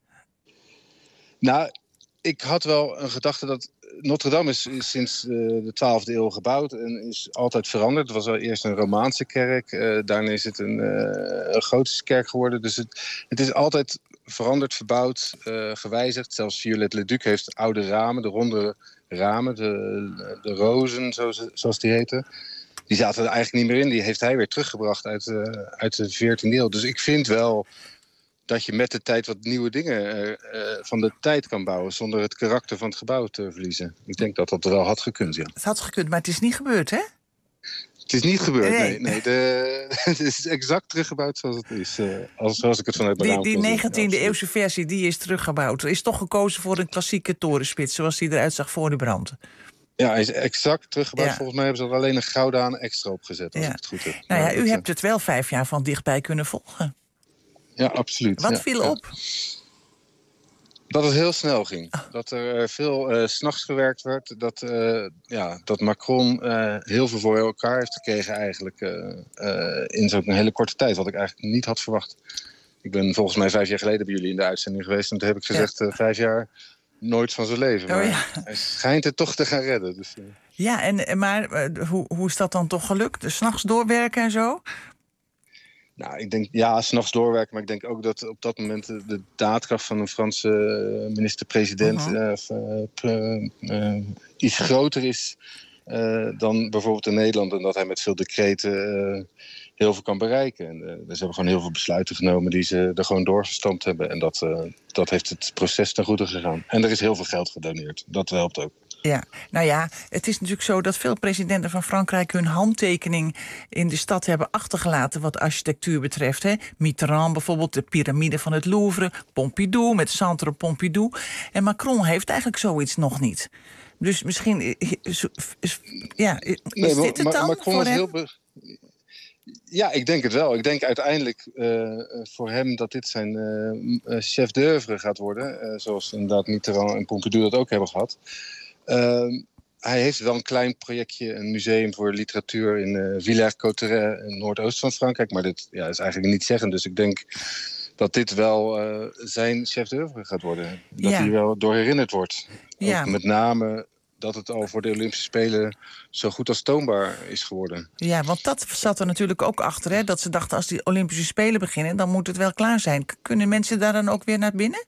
Speaker 8: Nou, ik had wel een gedachte dat Notre-Dame is, is sinds uh, de twaalfde eeuw gebouwd en is altijd veranderd. Het was al eerst een Romaanse kerk, uh, daarna is het een, uh, een gotische kerk geworden. Dus het, het is altijd veranderd, verbouwd, uh, gewijzigd. Zelfs Viollet-le-Duc heeft oude ramen, de ronde ramen, de, de rozen zoals, zoals die heten. Die zaten er eigenlijk niet meer in. Die heeft hij weer teruggebracht uit, uh, uit de veertiende eeuw. Dus ik vind wel dat je met de tijd wat nieuwe dingen uh, van de tijd kan bouwen, zonder het karakter van het gebouw te verliezen. Ik denk dat dat wel had gekund, ja.
Speaker 13: Het had gekund, maar het is niet gebeurd, hè?
Speaker 8: Het is niet gebeurd, nee. nee, nee de, het is exact teruggebouwd zoals het is. Uh, als, zoals ik het vanuit mijn
Speaker 13: Die, die negentiende-eeuwse versie, die is teruggebouwd. Er is toch gekozen voor een klassieke torenspits, zoals die eruit zag voor de brand.
Speaker 8: Ja, hij is exact teruggebouwd. Ja. Volgens mij hebben ze er alleen een gouden aan extra opgezet, als ja. ik het goed heb.
Speaker 13: Nou ja, u hebt het wel vijf jaar van dichtbij kunnen volgen.
Speaker 8: ja, absoluut.
Speaker 13: Wat
Speaker 8: ja,
Speaker 13: viel
Speaker 8: ja.
Speaker 13: op?
Speaker 8: Dat het heel snel ging. Dat er uh, veel uh, 's nachts gewerkt werd. Dat, uh, ja, dat Macron uh, heel veel voor elkaar heeft gekregen eigenlijk uh, uh, in zo'n hele korte tijd. Wat ik eigenlijk niet had verwacht. Ik ben volgens mij vijf jaar geleden bij jullie in de uitzending geweest. En toen heb ik gezegd, ja. uh, vijf jaar nooit van zijn leven. Maar oh, ja. hij schijnt het toch te gaan redden. Dus, uh.
Speaker 13: Ja, en, maar uh, hoe, hoe is dat dan toch gelukt? Dus 's nachts doorwerken en zo?
Speaker 8: Nou, ik denk, ja, 's nachts doorwerken. Maar ik denk ook dat op dat moment de, de daadkracht van een Franse uh, minister-president uh-huh. uh, uh, uh, iets groter is uh, dan bijvoorbeeld in Nederland. En dat hij met veel decreten uh, heel veel kan bereiken. En, uh, dus ze hebben gewoon heel veel besluiten genomen die ze er gewoon doorgestampt hebben. En dat, uh, dat heeft het proces ten goede gegaan. En er is heel veel geld gedoneerd. Dat helpt ook.
Speaker 13: Ja, nou ja, het is natuurlijk zo dat veel presidenten van Frankrijk hun handtekening in de stad hebben achtergelaten wat architectuur betreft. Hè. Mitterrand bijvoorbeeld, de piramide van het Louvre, Pompidou met Centre Pompidou. En Macron heeft eigenlijk zoiets nog niet. Dus misschien, is, is, ja, is nee, dit het dan
Speaker 8: Macron
Speaker 13: voor
Speaker 8: is
Speaker 13: hem?
Speaker 8: Heel be- Ja, ik denk het wel. Ik denk uiteindelijk uh, voor hem dat dit zijn uh, chef d'oeuvre gaat worden. Uh, zoals inderdaad Mitterrand en Pompidou dat ook hebben gehad. Uh, hij heeft wel een klein projectje, een museum voor literatuur in uh, Villers-Cotterêts in Noordoost van Frankrijk. Maar dit ja, is eigenlijk niet zeggen. Dus ik denk dat dit wel uh, zijn chef d'oeuvre gaat worden. Dat
Speaker 13: ja.
Speaker 8: hij wel door herinnerd wordt.
Speaker 13: Ja.
Speaker 8: Ook met name dat het al voor de Olympische Spelen zo goed als toonbaar is geworden.
Speaker 13: Ja, want dat zat er natuurlijk ook achter. Hè? Dat ze dachten, als die Olympische Spelen beginnen, dan moet het wel klaar zijn. Kunnen mensen daar dan ook weer naar binnen?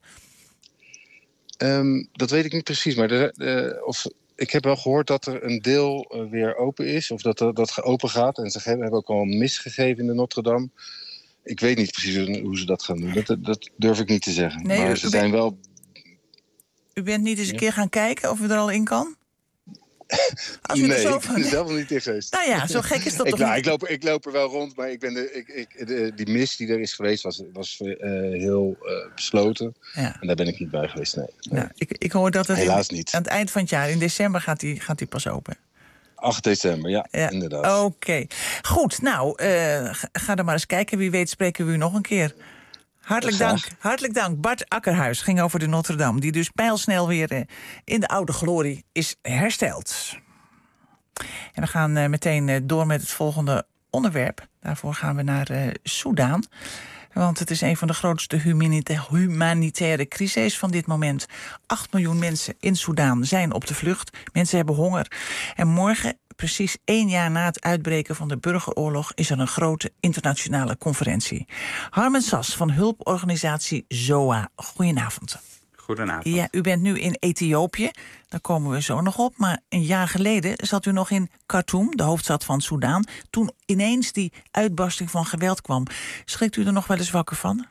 Speaker 8: Um, dat weet ik niet precies, maar de, uh, of, ik heb wel gehoord dat er een deel uh, weer open is. Of dat er, dat open gaat. En ze hebben ook al een mis gegeven in de Notre-Dame. Ik weet niet precies hoe, hoe ze dat gaan doen. Dat, dat durf ik niet te zeggen.
Speaker 13: Nee,
Speaker 8: maar
Speaker 13: u,
Speaker 8: ze
Speaker 13: u
Speaker 8: zijn
Speaker 13: bent,
Speaker 8: wel...
Speaker 13: U bent niet eens een
Speaker 8: ja.
Speaker 13: keer gaan kijken of u er al in kan? Als u
Speaker 8: nee,
Speaker 13: er zo
Speaker 8: ik ben er zelf nog niet in geweest.
Speaker 13: Nou ja, zo gek is dat
Speaker 8: ik,
Speaker 13: toch
Speaker 8: nou,
Speaker 13: niet?
Speaker 8: ik, loop, ik loop er wel rond, maar ik ben de, ik, ik, de, die mis die er is geweest was, was uh, heel uh, besloten.
Speaker 13: Ja.
Speaker 8: En daar ben ik niet bij geweest, nee. nee.
Speaker 13: Nou, ik, ik hoor dat het
Speaker 8: Helaas
Speaker 13: in,
Speaker 8: niet.
Speaker 13: aan het eind van het jaar, in december, gaat die, gaat die pas open.
Speaker 8: acht december, ja, ja. inderdaad.
Speaker 13: Oké. Okay. Goed, nou, uh, ga, ga er maar eens kijken. Wie weet spreken we u nog een keer. Hartelijk dank, hartelijk dank. Bart Akkerhuis ging over de Notre-Dame, die dus pijlsnel weer uh, in de oude glorie is hersteld. En we gaan uh, meteen uh, door met het volgende onderwerp. Daarvoor gaan we naar uh, Soedan. Want het is een van de grootste humanita- humanitaire crises van dit moment. Acht miljoen mensen in Soedan zijn op de vlucht. Mensen hebben honger. En morgen, precies één jaar na het uitbreken van de burgeroorlog, is er een grote internationale conferentie. Harmen Sas van hulporganisatie Z O A. Goedenavond.
Speaker 9: Goedenavond.
Speaker 13: Ja, u bent nu in Ethiopië, daar komen we zo nog op. Maar een jaar geleden zat u nog in Khartoum, de hoofdstad van Soedan, toen ineens die uitbarsting van geweld kwam. Schrikt u er nog wel eens wakker van?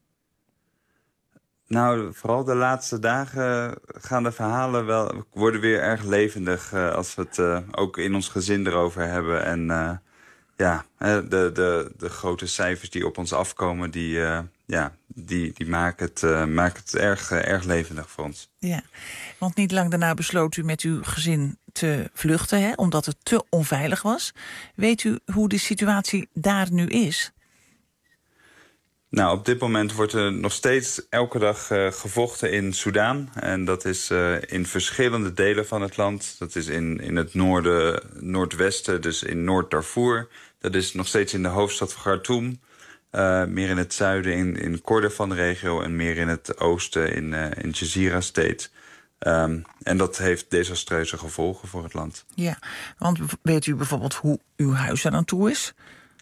Speaker 9: Nou, vooral de laatste dagen gaan de verhalen wel, worden weer erg levendig uh, als we het uh, ook in ons gezin erover hebben. En uh, ja, de, de, de grote cijfers die op ons afkomen, die, uh, ja, die, die maken het, uh, maken het erg, uh, erg levendig voor ons.
Speaker 13: Ja, want niet lang daarna besloot u met uw gezin te vluchten, hè, omdat het te onveilig was. Weet u hoe de situatie daar nu is?
Speaker 9: Nou, op dit moment wordt er nog steeds elke dag uh, gevochten in Soedan. En dat is uh, in verschillende delen van het land. Dat is in, in het noorden, noordwesten, dus in Noord-Darfur. Dat is nog steeds in de hoofdstad van Khartoum. Uh, meer in het zuiden, in, in Kordofan-regio. En meer in het oosten, in, uh, in Jazeera State. Um, en dat heeft desastreuze gevolgen voor het land.
Speaker 13: Ja, want weet u bijvoorbeeld hoe uw huis er aan toe is?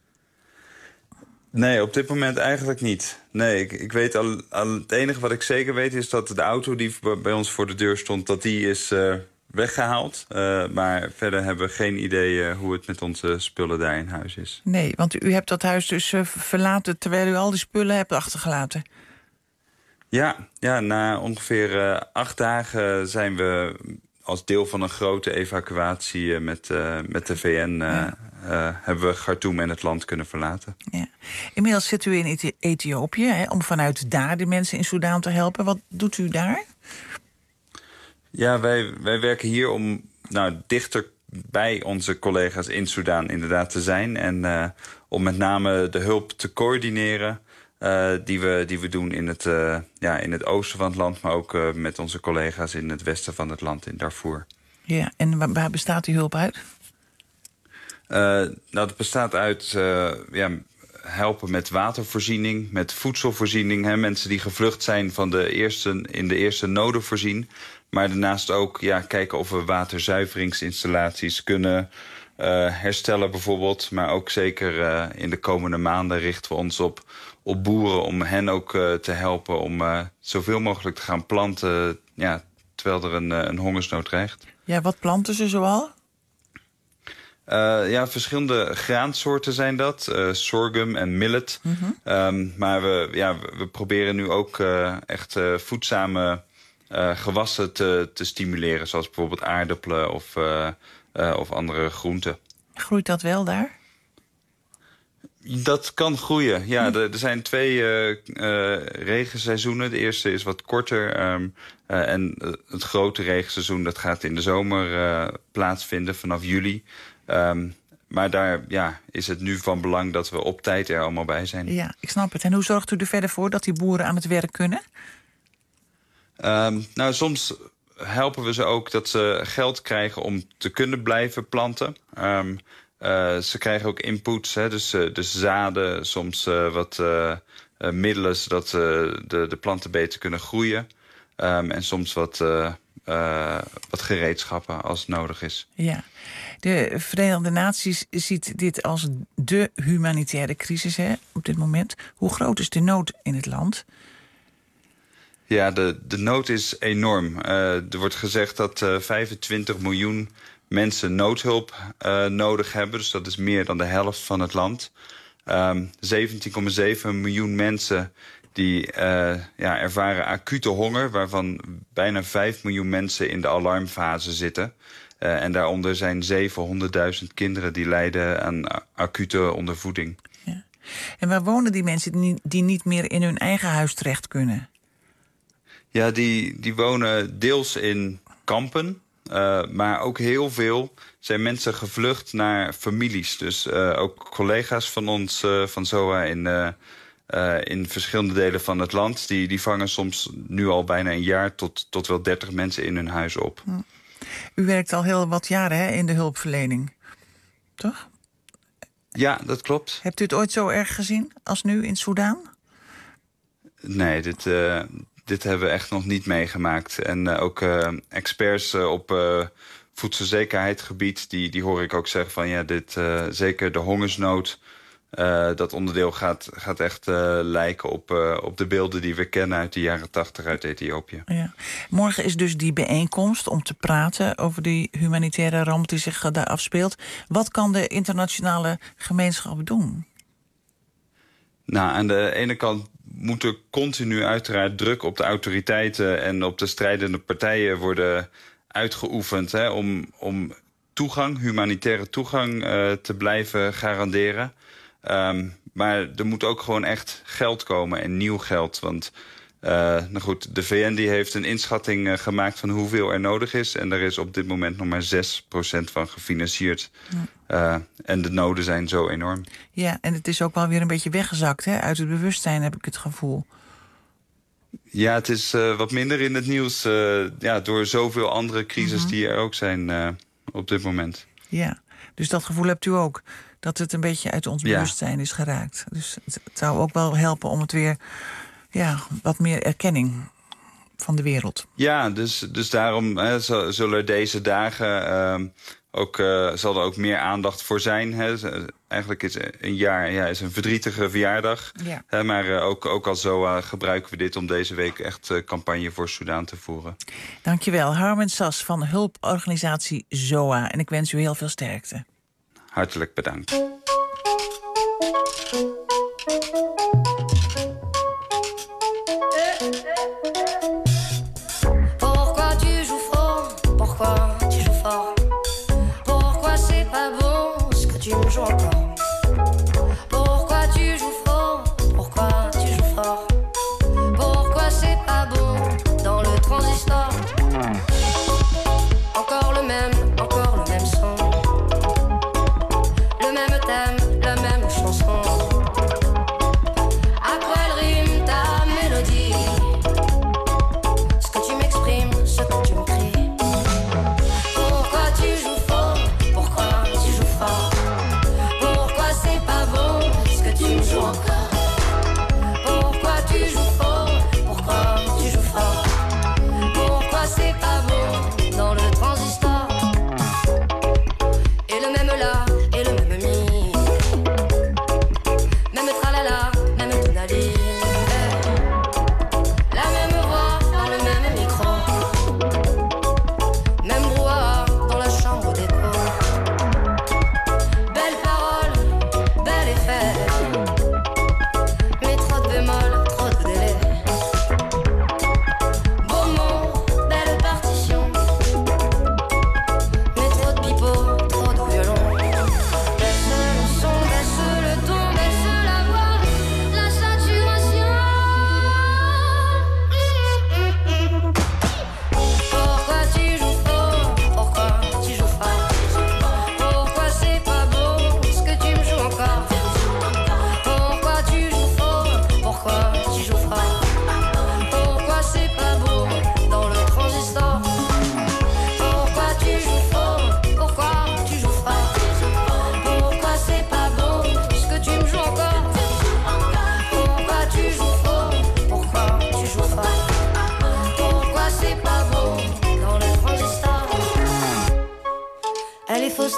Speaker 9: Nee, op dit moment eigenlijk niet. Nee, ik, ik weet al, al... Het enige wat ik zeker weet is dat de auto die bij ons voor de deur stond, dat die is uh, weggehaald. Uh, maar verder hebben we geen idee uh, hoe het met onze spullen daar in huis is.
Speaker 13: Nee, want u hebt dat huis dus uh, verlaten terwijl u al die spullen hebt achtergelaten.
Speaker 9: Ja, ja na ongeveer uh, acht dagen zijn we als deel van een grote evacuatie uh, met, uh, met de V N... Uh, ja. Uh, hebben we Khartoum en het land kunnen verlaten.
Speaker 13: Ja. Inmiddels zit u in Ethi- Ethiopië, hè, om vanuit daar de mensen in Soedan te helpen. Wat doet u daar?
Speaker 9: Ja, wij, wij werken hier om nou, dichter bij onze collega's in Soedan inderdaad te zijn. En uh, om met name de hulp te coördineren. Uh, die, we, die we doen in het, uh, ja, in het oosten van het land... maar ook uh, met onze collega's in het westen van het land, in Darfur.
Speaker 13: Ja, en waar, waar bestaat die hulp uit?
Speaker 9: Uh, nou, het bestaat uit uh, ja, helpen met watervoorziening, met voedselvoorziening. Hè, mensen die gevlucht zijn van de eerste, in de eerste noden voorzien. Maar daarnaast ook ja, kijken of we waterzuiveringsinstallaties kunnen uh, herstellen bijvoorbeeld. Maar ook zeker uh, in de komende maanden richten we ons op, op boeren... om hen ook uh, te helpen om uh, zoveel mogelijk te gaan planten... Ja, terwijl er een, uh, een hongersnood dreigt.
Speaker 13: Ja, wat planten ze zoal?
Speaker 9: Uh, ja, verschillende graansoorten zijn dat. Uh, sorghum en millet. Mm-hmm. Um, maar we, ja, we proberen nu ook uh, echt uh, voedzame uh, gewassen te, te stimuleren. Zoals bijvoorbeeld aardappelen of, uh, uh, of andere groenten.
Speaker 13: Groeit dat wel daar?
Speaker 9: Dat kan groeien, ja. Hm. Er, er zijn twee uh, uh, regenseizoenen. De eerste is wat korter. Um, uh, en uh, het grote regenseizoen dat gaat in de zomer uh, plaatsvinden vanaf juli. Um, maar daar ja, is het nu van belang dat we op tijd er allemaal bij zijn.
Speaker 13: Ja, ik snap het. En hoe zorgt u er verder voor dat die boeren aan het werk kunnen?
Speaker 9: Um, nou, soms helpen we ze ook dat ze geld krijgen om te kunnen blijven planten. Um, uh, ze krijgen ook inputs, hè, dus, uh, dus zaden, soms uh, wat uh, uh, middelen... zodat uh, de, de planten beter kunnen groeien. Um, en soms wat, uh, uh, wat gereedschappen als het nodig is.
Speaker 13: Ja. De Verenigde Naties ziet dit als de humanitaire crisis, hè, op dit moment. Hoe groot is de nood in het land?
Speaker 9: Ja, de, de nood is enorm. Uh, er wordt gezegd dat uh, vijfentwintig miljoen mensen noodhulp uh, nodig hebben. Dus dat is meer dan de helft van het land. Um, zeventien komma zeven miljoen mensen die uh, ja, ervaren acute honger... waarvan bijna vijf miljoen mensen in de alarmfase zitten... Uh, en daaronder zijn zevenhonderdduizend kinderen die lijden aan acute ondervoeding.
Speaker 13: Ja. En waar wonen die mensen die, die niet meer in hun eigen huis terecht kunnen?
Speaker 9: Ja, die, die wonen deels in kampen, uh, maar ook heel veel zijn mensen gevlucht naar families. Dus uh, ook collega's van ons, uh, van Z O A in, uh, uh, in verschillende delen van het land... die, die vangen soms nu al bijna een jaar tot, tot wel dertig mensen in hun huis op.
Speaker 13: Hm. U werkt al heel wat jaren hè, in de hulpverlening, toch?
Speaker 9: Ja, dat klopt.
Speaker 13: Hebt u het ooit zo erg gezien als nu in Soedan?
Speaker 9: Nee, dit, uh, dit hebben we echt nog niet meegemaakt. En uh, ook uh, experts uh, op uh, voedselzekerheidsgebied... Die, die hoor ik ook zeggen van ja, dit, uh, zeker de hongersnood... Uh, dat onderdeel gaat, gaat echt uh, lijken op, uh, op de beelden die we kennen uit de jaren tachtig uit Ethiopië.
Speaker 13: Ja. Morgen is dus die bijeenkomst om te praten over die humanitaire ramp die zich daar afspeelt. Wat kan de internationale gemeenschap doen?
Speaker 9: Nou, aan de ene kant moet er continu uiteraard druk op de autoriteiten en op de strijdende partijen worden uitgeoefend, hè, om, om toegang, humanitaire toegang uh, te blijven garanderen. Um, maar er moet ook gewoon echt geld komen en nieuw geld. Want uh, nou goed, de V N die heeft een inschatting uh, gemaakt van hoeveel er nodig is. En daar is op dit moment nog maar zes procent van gefinancierd. Ja. Uh, en de noden zijn zo enorm.
Speaker 13: Ja, en het is ook wel weer een beetje weggezakt, hè? Uit het bewustzijn heb ik het gevoel.
Speaker 9: Ja, het is uh, wat minder in het nieuws uh, ja, door zoveel andere crises mm-hmm. die er ook zijn uh, op dit moment.
Speaker 13: Ja, dus dat gevoel hebt u ook? Dat het een beetje uit ons bewustzijn ja. is geraakt. Dus het, het zou ook wel helpen om het weer... ja, wat meer erkenning van de wereld.
Speaker 9: Ja, dus, dus daarom hè, zullen er deze dagen... Uh, ook, uh, zal er ook meer aandacht voor zijn. Hè. Eigenlijk is een jaar ja, is een verdrietige verjaardag. Ja. Hè, maar uh, ook, ook als Z O A gebruiken we dit om deze week echt uh, campagne voor Soedan te voeren.
Speaker 13: Dankjewel, Harmen Sas van hulporganisatie Z O A. En ik wens u heel veel sterkte.
Speaker 9: Hartelijk bedankt.
Speaker 6: Pourquoi tu joues fort? Pourquoi tu joues fort? Pourquoi c'est pas bon ce que tu me joues encore? Pourquoi tu joues fort? Pourquoi tu joues fort? Pourquoi c'est pas bon dans le transistor? Encore le même, encore le même son. Le même thème, la même chanson. À quoi elle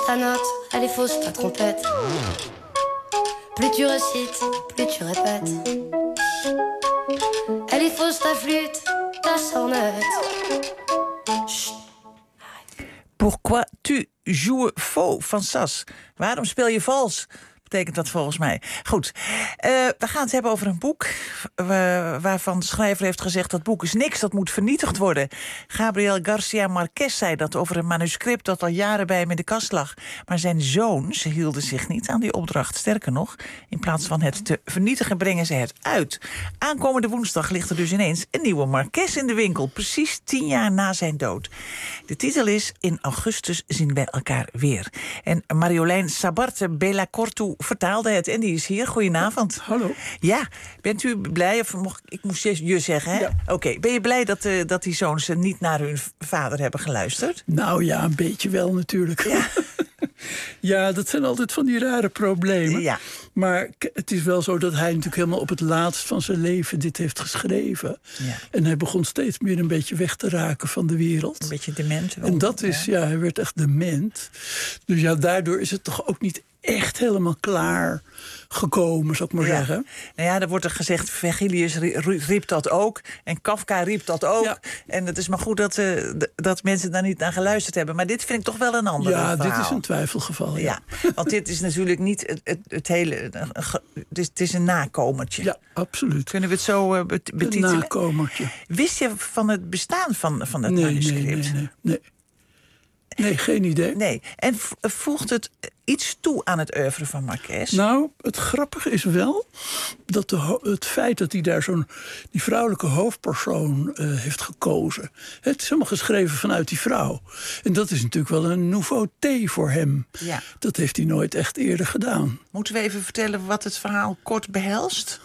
Speaker 10: ta note, elle est fausse ta trompette. Plus tu récites, plus tu répètes. Elle est fausse ta flûte, ta sornette.
Speaker 13: Pourquoi tu joues faux van Sas? Waarom speel je vals? Betekent dat volgens mij. Goed, uh, we gaan het hebben over een boek uh, waarvan de schrijver heeft gezegd dat boek is niks, dat moet vernietigd worden. Gabriel Garcia Marquez zei dat over een manuscript dat al jaren bij hem in de kast lag. Maar zijn zoons hielden zich niet aan die opdracht. Sterker nog, in plaats van het te vernietigen brengen ze het uit. Aankomende woensdag ligt er dus ineens een nieuwe Marquez in de winkel, precies tien jaar na zijn dood. De titel is In augustus zien wij elkaar weer. En Marjolein Sabarte Bellacortu vertaalde het en die is hier. Goedenavond.
Speaker 11: Hallo.
Speaker 13: Ja, bent u blij, of mocht, ik moest je zeggen, hè? Ja. Oké, okay. Ben je blij dat, uh, dat die zoons niet naar hun vader hebben geluisterd?
Speaker 11: Nou ja, een beetje wel natuurlijk. Ja. Ja, dat zijn altijd van die rare problemen.
Speaker 13: Ja.
Speaker 11: Maar het is wel zo dat hij natuurlijk helemaal op het laatst van zijn leven dit heeft geschreven.
Speaker 13: Ja.
Speaker 11: En hij begon steeds meer een beetje weg te raken van de wereld.
Speaker 13: Een beetje dement.
Speaker 11: En dat is, ja, hij werd echt dement. Dus ja, daardoor is het toch ook niet echt helemaal klaar gekomen, zou ik maar
Speaker 13: ja.
Speaker 11: zeggen.
Speaker 13: Nou ja, er wordt er gezegd, Virgilius riep dat ook. En Kafka riep dat ook. Ja. En het is maar goed dat, uh, dat mensen daar niet naar geluisterd hebben. Maar dit vind ik toch wel een ander
Speaker 11: Ja,
Speaker 13: verhaal.
Speaker 11: dit is een twijfelgeval. Ja.
Speaker 13: Ja, want dit is natuurlijk niet het, het, het hele... Het is, het is een nakomertje.
Speaker 11: Ja, absoluut.
Speaker 13: Kunnen we het zo uh, betitelen?
Speaker 11: Een nakomertje.
Speaker 13: Wist je van het bestaan van, van het
Speaker 11: nee,
Speaker 13: manuscript?
Speaker 11: Nee, nee, nee, nee. Nee, geen idee.
Speaker 13: Nee. En voegt het iets toe aan het oeuvre van Marquez?
Speaker 11: Nou, het grappige is wel dat de, het feit dat hij daar zo'n die vrouwelijke hoofdpersoon uh, heeft gekozen. Het is helemaal geschreven vanuit die vrouw. En dat is natuurlijk wel een nouveauté voor hem.
Speaker 13: Ja.
Speaker 11: Dat heeft hij nooit echt eerder gedaan.
Speaker 13: Moeten we even vertellen wat het verhaal kort behelst?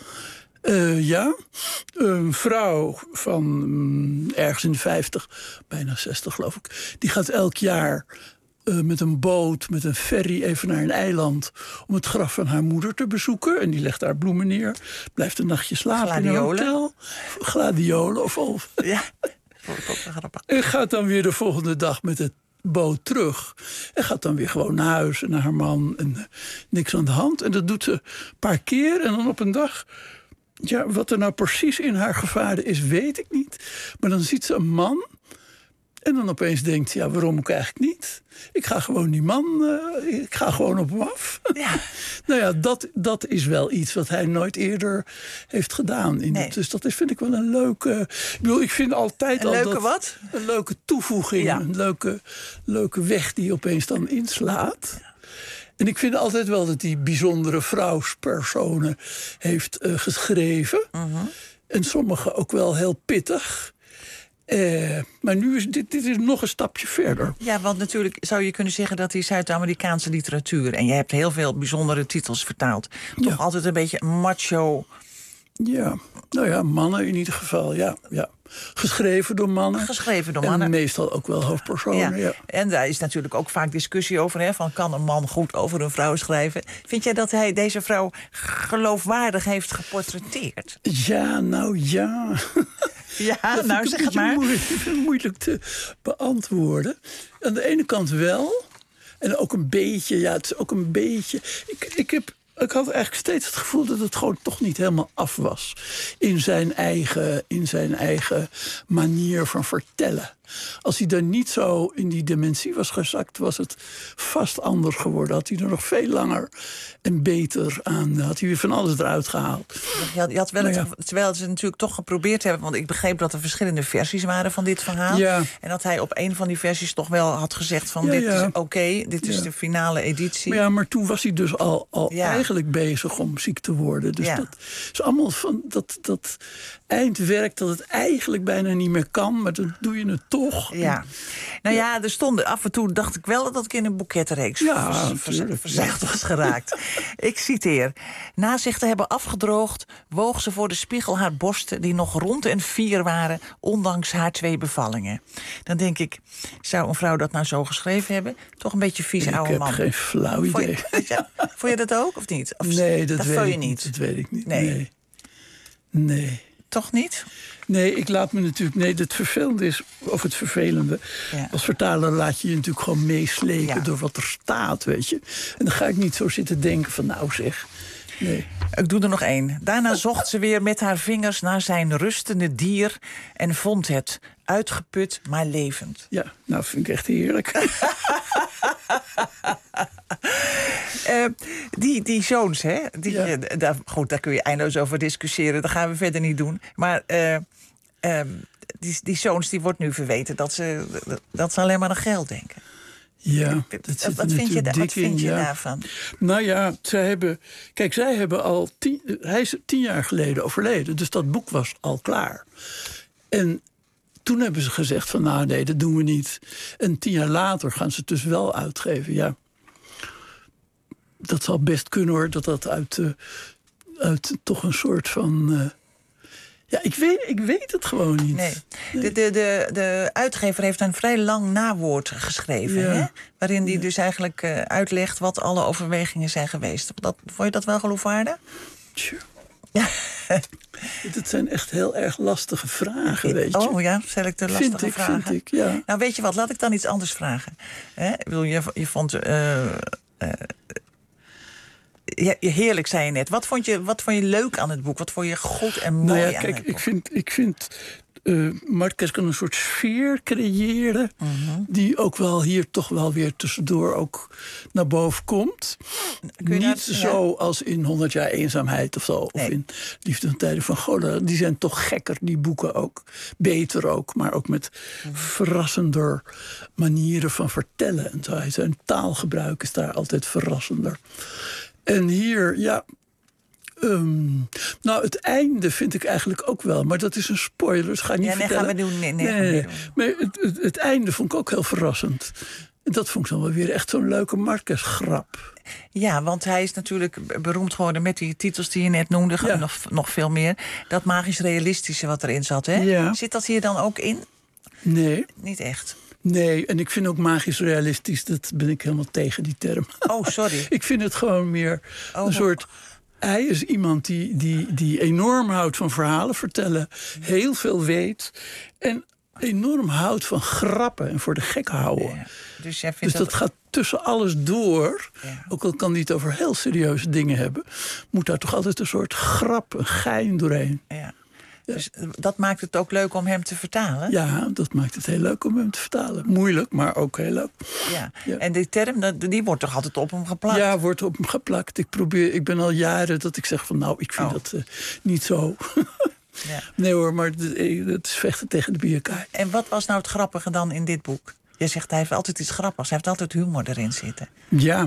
Speaker 11: Uh, ja, een vrouw van um, ergens in de vijftig, bijna zestig geloof ik, die gaat elk jaar uh, met een boot, met een ferry even naar een eiland om het graf van haar moeder te bezoeken. En die legt daar bloemen neer, blijft een nachtje slapen Gladiolen. in een hotel. Gladiolen of al.
Speaker 13: Ja, vond ik ook wel grappig.
Speaker 11: En gaat dan weer de volgende dag met het boot terug. En gaat dan weer gewoon naar huis en naar haar man en uh, niks aan de hand. En dat doet ze een paar keer en dan op een dag... Ja, wat er nou precies in haar gevaren is, weet ik niet. Maar dan ziet ze een man en dan opeens denkt ze, ja, waarom ook eigenlijk niet? Ik ga gewoon die man, uh, ik ga gewoon op hem af.
Speaker 13: Ja.
Speaker 11: Nou ja, dat, dat is wel iets wat hij nooit eerder heeft gedaan. In
Speaker 13: nee.
Speaker 11: het, dus dat is, vind ik wel een leuke... Ik bedoel, ik vind altijd
Speaker 13: een
Speaker 11: al
Speaker 13: leuke
Speaker 11: dat,
Speaker 13: wat?
Speaker 11: Een leuke toevoeging, ja. een leuke, leuke weg die opeens dan inslaat. Ja. En ik vind altijd wel dat die bijzondere vrouwspersonen heeft uh, geschreven. Uh-huh. En sommige ook wel heel pittig. Uh, maar nu is dit, dit is nog een stapje verder.
Speaker 13: Ja, want natuurlijk zou je kunnen zeggen dat die Zuid-Amerikaanse literatuur... en je hebt heel veel bijzondere titels vertaald... toch ja. altijd een beetje macho...
Speaker 11: Ja, nou ja, mannen in ieder geval, ja. ja. Geschreven door mannen.
Speaker 13: Geschreven door mannen.
Speaker 11: En meestal ook wel hoofdpersonen, ja. ja.
Speaker 13: En daar is natuurlijk ook vaak discussie over, hè, van kan een man goed over een vrouw schrijven? Vind jij dat hij deze vrouw geloofwaardig heeft geportretteerd?
Speaker 11: Ja, nou ja...
Speaker 13: Ja, dat nou zeg het maar.
Speaker 11: Moeilijk, moeilijk te beantwoorden. Aan de ene kant wel. En ook een beetje, ja, het is ook een beetje... Ik, ik heb... Ik had eigenlijk steeds het gevoel dat het gewoon toch niet helemaal af was. In zijn eigen, in zijn eigen manier van vertellen. Als hij dan niet zo in die dementie was gezakt, was het vast anders geworden. Had hij er nog veel langer en beter aan. Had hij weer van alles eruit gehaald.
Speaker 13: Je had, je had wel het, ja. Terwijl ze natuurlijk toch geprobeerd hebben. Want ik begreep dat er verschillende versies waren van dit verhaal.
Speaker 11: Ja.
Speaker 13: En dat hij op een van die versies toch wel had gezegd van ja, dit ja. is oké, okay, dit ja. is de finale editie.
Speaker 11: Maar ja, maar toen was hij dus al, al ja. eigenlijk bezig om ziek te worden. Dus ja. dat is allemaal van dat, dat eindwerk dat het eigenlijk bijna niet meer kan. Maar dan doe je het toch.
Speaker 13: Ja. Nou ja, ja, er stonden af en toe, dacht ik wel dat ik in een boeketreeks
Speaker 11: ja,
Speaker 13: verzegd was geraakt. Ik citeer. Na zich te hebben afgedroogd, woog ze voor de spiegel haar borsten die nog rond en fier waren, ondanks haar twee bevallingen. Dan denk ik, zou een vrouw dat nou zo geschreven hebben? Toch een beetje vieze
Speaker 11: ik
Speaker 13: oude man.
Speaker 11: Ik heb geen flauw idee.
Speaker 13: Vond je, ja, vond je dat ook, of niet? Of,
Speaker 11: nee, dat,
Speaker 13: dat
Speaker 11: weet
Speaker 13: je
Speaker 11: ik
Speaker 13: niet.
Speaker 11: Dat weet ik niet.
Speaker 13: Nee.
Speaker 11: Nee. nee.
Speaker 13: toch niet?
Speaker 11: Nee, ik laat me natuurlijk... Nee, het vervelende is, of het vervelende...
Speaker 13: Ja.
Speaker 11: Als vertaler laat je je natuurlijk gewoon meeslepen...
Speaker 13: Ja.
Speaker 11: door wat er staat, weet je. En dan ga ik niet zo zitten denken van, nou zeg... Nee.
Speaker 13: Ik doe er nog één. Daarna zocht ze weer met haar vingers naar zijn rustende dier... en vond het uitgeput, maar levend.
Speaker 11: Ja, nou vind ik echt heerlijk.
Speaker 13: Uh, die, die zoons, hè? Die, ja. uh, daar, goed, daar kun je eindeloos over discussiëren. Dat gaan we verder niet doen. Maar uh, uh, die, die zoons, die wordt nu verweten... dat ze, dat ze alleen maar aan geld denken.
Speaker 11: Ja,
Speaker 13: dat zit wat vind je, da- wat vind je ja. daarvan?
Speaker 11: Nou ja, zij hebben... Kijk, zij hebben al... Tien, hij is tien jaar geleden overleden. Dus dat boek was al klaar. En toen hebben ze gezegd van... nou nee, dat doen we niet. En tien jaar later gaan ze het dus wel uitgeven. Ja, dat zal best kunnen hoor. Dat dat uit, uh, uit toch een soort van... Uh, Ja, ik weet, ik weet het gewoon niet.
Speaker 13: Nee. De, de, de, de uitgever heeft een vrij lang nawoord geschreven. Ja. Hè? Waarin hij ja. dus eigenlijk uh, uitlegt wat alle overwegingen zijn geweest. Dat, vond je dat wel geloofwaardig?
Speaker 11: Tja. Ja. Dat zijn echt heel erg lastige vragen, weet je.
Speaker 13: Oh ja, stel ik de lastige
Speaker 11: vind ik,
Speaker 13: vragen.
Speaker 11: Vind ik, ja.
Speaker 13: Nou, weet je wat, laat ik dan iets anders vragen. Hè? Ik bedoel, je, je vond... Uh, uh, Ja, heerlijk, zei je net. Wat vond je, wat vond je leuk aan het boek? Wat vond je goed en mooi
Speaker 11: nou ja,
Speaker 13: aan
Speaker 11: kijk,
Speaker 13: het boek?
Speaker 11: Ik vind, ik vind uh, Marquez kan een soort sfeer creëren... Uh-huh. die ook wel hier toch wel weer tussendoor ook naar boven komt. Kun je Niet dat, zo ja. als in honderd jaar eenzaamheid of zo. Nee. Of in Liefde van Tijden van Cholera. Die zijn toch gekker, die boeken ook. Beter ook, maar ook met uh-huh. verrassender manieren van vertellen. En zo. Zijn taalgebruik is daar altijd verrassender. En hier, ja... Um, nou, het einde vind ik eigenlijk ook wel. Maar dat is een spoiler, dat ga ik niet
Speaker 13: ja, nee,
Speaker 11: vertellen.
Speaker 13: Gaan we doen. Nee, nee,
Speaker 11: nee,
Speaker 13: nee,
Speaker 11: nee.
Speaker 13: doen.
Speaker 11: Maar het, het, het einde vond ik ook heel verrassend. En dat vond ik dan wel weer echt zo'n leuke Marquez-grap.
Speaker 13: Ja, want hij is natuurlijk beroemd geworden met die titels die je net noemde. Ja. Nog, nog veel meer. Dat magisch-realistische wat erin zat, hè?
Speaker 11: Ja.
Speaker 13: Zit dat hier dan ook in?
Speaker 11: Nee.
Speaker 13: Niet echt?
Speaker 11: Nee, en ik vind ook magisch-realistisch, dat ben ik helemaal tegen die term.
Speaker 13: Oh, sorry.
Speaker 11: Ik vind het gewoon meer oh. een soort... Hij is iemand die, die, die enorm houdt van verhalen vertellen. Heel veel weet. En enorm houdt van grappen en voor de gek houden. Ja,
Speaker 13: dus jij vindt
Speaker 11: dus dat, dat gaat tussen alles door. Ja. Ook al kan hij het over heel serieuze dingen hebben. Moet daar toch altijd een soort grap, een gein doorheen.
Speaker 13: Ja. Dus dat maakt het ook leuk om hem te vertalen?
Speaker 11: Ja, dat maakt het heel leuk om hem te vertalen. Moeilijk, maar ook heel leuk.
Speaker 13: Ja. Ja. En die term, die wordt toch altijd op hem geplakt?
Speaker 11: Ja, wordt op hem geplakt. Ik, probeer, ik ben al jaren dat ik zeg van nou, ik vind oh. dat uh, niet zo. Ja. Nee hoor, maar het is vechten tegen de bierkaai.
Speaker 13: En wat was nou het grappige dan in dit boek? Je zegt hij heeft altijd iets grappigs. Hij heeft altijd humor erin zitten.
Speaker 11: Ja.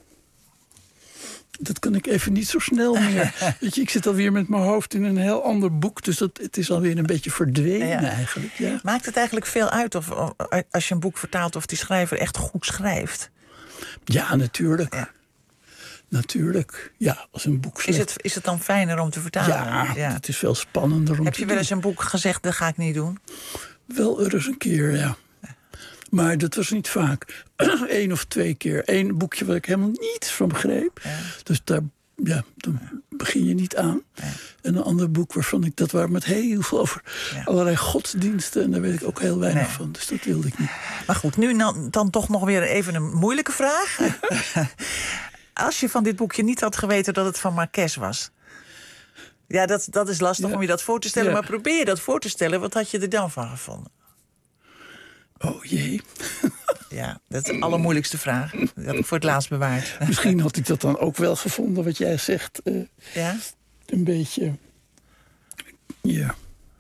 Speaker 11: Dat kan ik even niet zo snel meer. Weet je, ik zit alweer met mijn hoofd in een heel ander boek. Dus dat, het is alweer een beetje verdwenen ja. eigenlijk. Ja.
Speaker 13: Maakt het eigenlijk veel uit of, of als je een boek vertaalt... of die schrijver echt goed schrijft?
Speaker 11: Ja, natuurlijk. Ja. Natuurlijk. Ja, als een boek
Speaker 13: is het, is het dan fijner om te vertalen?
Speaker 11: Ja, ja. Het is veel spannender om
Speaker 13: Heb
Speaker 11: te
Speaker 13: je wel
Speaker 11: doen.
Speaker 13: eens een boek gezegd, dat ga ik niet doen?
Speaker 11: Wel er eens een keer, ja. Maar dat was niet vaak. Eén of twee keer. Eén boekje waar ik helemaal niets van begreep. Ja. Dus daar, ja, dan begin je niet aan. Ja. En een ander boek waarvan ik dat waar met heel veel over ja. allerlei godsdiensten. En daar weet ik ook heel weinig nee. van. Dus dat wilde ik niet.
Speaker 13: Maar goed, nu dan, dan toch nog weer even een moeilijke vraag. Als je van dit boekje niet had geweten dat het van Marquez was. Ja, dat, dat is lastig ja. om je dat voor te stellen. Ja. Maar probeer je dat voor te stellen. Wat had je er dan van gevonden?
Speaker 11: Oh jee.
Speaker 13: Ja, dat is de allermoeilijkste vraag. Dat heb ik voor het laatst bewaard.
Speaker 11: Misschien had ik dat dan ook wel gevonden, wat jij zegt. Uh,
Speaker 13: ja?
Speaker 11: Een beetje... Ja.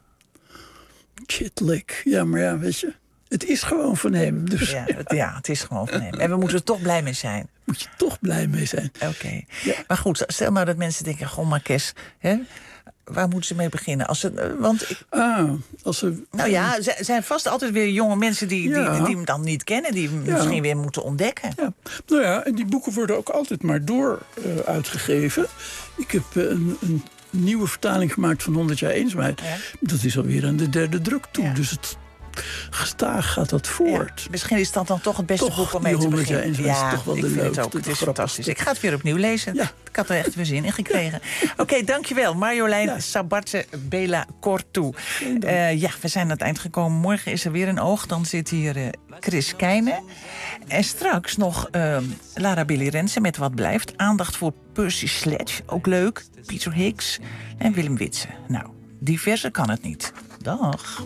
Speaker 11: Chitlik. Ja, maar ja, weet je. Het is gewoon van hem. Dus,
Speaker 13: ja, het, ja, het is gewoon van hem. En we moeten er toch blij mee zijn.
Speaker 11: Moet je toch blij mee zijn.
Speaker 13: Oké. Okay. Ja. Maar goed, stel nou dat mensen denken... Goh, Marquez, hè? Waar moeten ze mee beginnen? Als ze, want ik,
Speaker 11: ah, als ze,
Speaker 13: nou ja, er zijn vast altijd weer jonge mensen die, ja. die, die hem dan niet kennen, die hem ja. misschien weer moeten ontdekken.
Speaker 11: Ja. Nou ja, en die boeken worden ook altijd maar door uh, uitgegeven. Ik heb uh, een, een nieuwe vertaling gemaakt van honderd jaar eenzaamheid. Ja. Dat is alweer aan de derde druk toe. Ja. Dus het, gestaag gaat dat voort.
Speaker 13: Ja, misschien is dat dan toch het beste
Speaker 11: toch,
Speaker 13: boek om mee te beginnen.
Speaker 11: Ja,
Speaker 13: ja,
Speaker 11: is toch wel
Speaker 13: ik
Speaker 11: de
Speaker 13: vind het
Speaker 11: leukste,
Speaker 13: ook. Het
Speaker 11: de
Speaker 13: is
Speaker 11: grappigste.
Speaker 13: fantastisch. Ik ga het weer opnieuw lezen.
Speaker 11: Ja.
Speaker 13: Ik had er echt weer zin in gekregen. Oké, okay, dankjewel. Marjolein ja. Sabatze Bela Cortu. Uh, ja, we zijn aan het eind gekomen. Morgen is er weer een oog. Dan zit hier uh, Chris Keijne. En straks nog uh, Lara Billy Rensen met Wat Blijft. Aandacht voor Percy Sledge, ook leuk. Pieter Hicks en Willem Witsen. Nou, diverse kan het niet. Dag.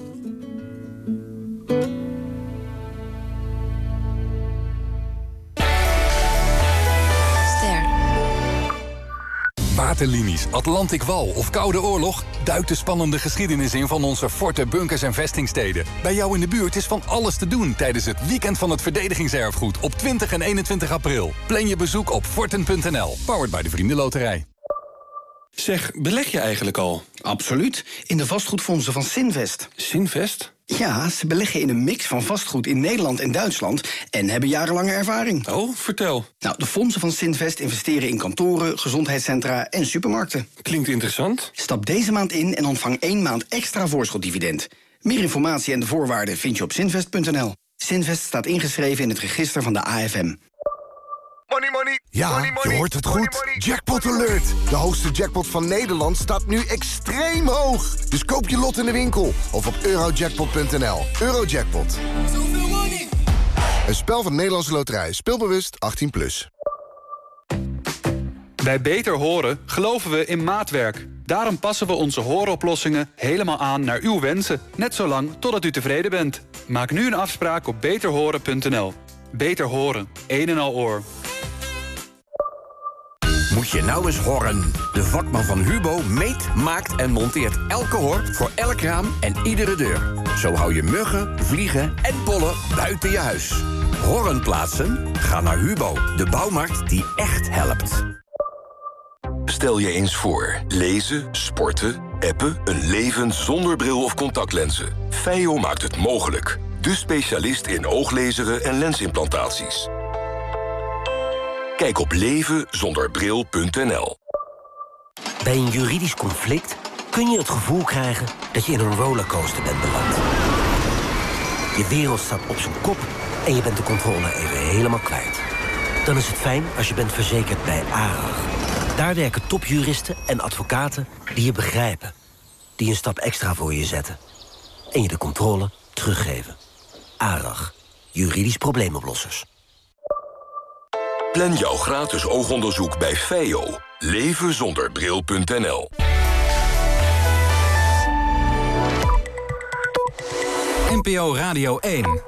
Speaker 14: Waterlinies, Atlantic Wall of Koude Oorlog? Duik de spannende geschiedenis in van onze forten, bunkers en vestingsteden. Bij jou in de buurt is van alles te doen tijdens het Weekend van het Verdedigingserfgoed op twintig en eenentwintig april. Plan je bezoek op forten punt n l. Powered by de Vriendenloterij.
Speaker 15: Zeg, beleg je eigenlijk al?
Speaker 16: Absoluut, in de vastgoedfondsen van Sinvest.
Speaker 15: Sinvest?
Speaker 16: Ja, ze beleggen in een mix van vastgoed in Nederland en Duitsland en hebben jarenlange ervaring.
Speaker 15: Oh, vertel.
Speaker 16: Nou, de fondsen van Sinvest investeren in kantoren, gezondheidscentra en supermarkten.
Speaker 15: Klinkt interessant.
Speaker 16: Stap deze maand in en ontvang één maand extra voorschotdividend. Meer informatie en de voorwaarden vind je op sinvest punt n l. Sinvest staat ingeschreven in het register van de A F M.
Speaker 17: Money, money.
Speaker 19: Ja,
Speaker 17: money, money.
Speaker 19: je hoort het goed.
Speaker 17: Money, money.
Speaker 19: Jackpot alert. De hoogste jackpot van Nederland staat nu extreem hoog. Dus koop je lot in de winkel of op eurojackpot punt n l. Eurojackpot. Een spel van Nederlandse Loterij. Speelbewust achttien plus.
Speaker 26: Bij Beter Horen geloven we in maatwerk. Daarom passen we onze hooroplossingen helemaal aan naar uw wensen. Net zolang totdat u tevreden bent. Maak nu een afspraak op beter horen punt n l. Beter Horen. Een en al oor.
Speaker 27: Moet je nou eens horen. De vakman van Hubo meet, maakt en monteert elke hor voor elk raam en iedere deur. Zo hou je muggen, vliegen en pollen buiten je huis. Horren plaatsen? Ga naar Hubo, de bouwmarkt die echt helpt.
Speaker 28: Stel je eens voor. Lezen, sporten, appen, een leven zonder bril of contactlenzen. Feio maakt het mogelijk. De specialist in ooglezeren en lensimplantaties. Kijk op leven zonder bril punt n l.
Speaker 29: Bij een juridisch conflict kun je het gevoel krijgen dat je in een rollercoaster bent beland. Je wereld staat op zijn kop en je bent de controle even helemaal kwijt. Dan is het fijn als je bent verzekerd bij ARAG. Daar werken topjuristen en advocaten die je begrijpen. Die een stap extra voor je zetten. En je de controle teruggeven. ARAG. Juridisch probleemoplossers.
Speaker 28: Plan jouw gratis oogonderzoek bij Feio. leven zonder bril punt n l.
Speaker 30: N P O Radio één.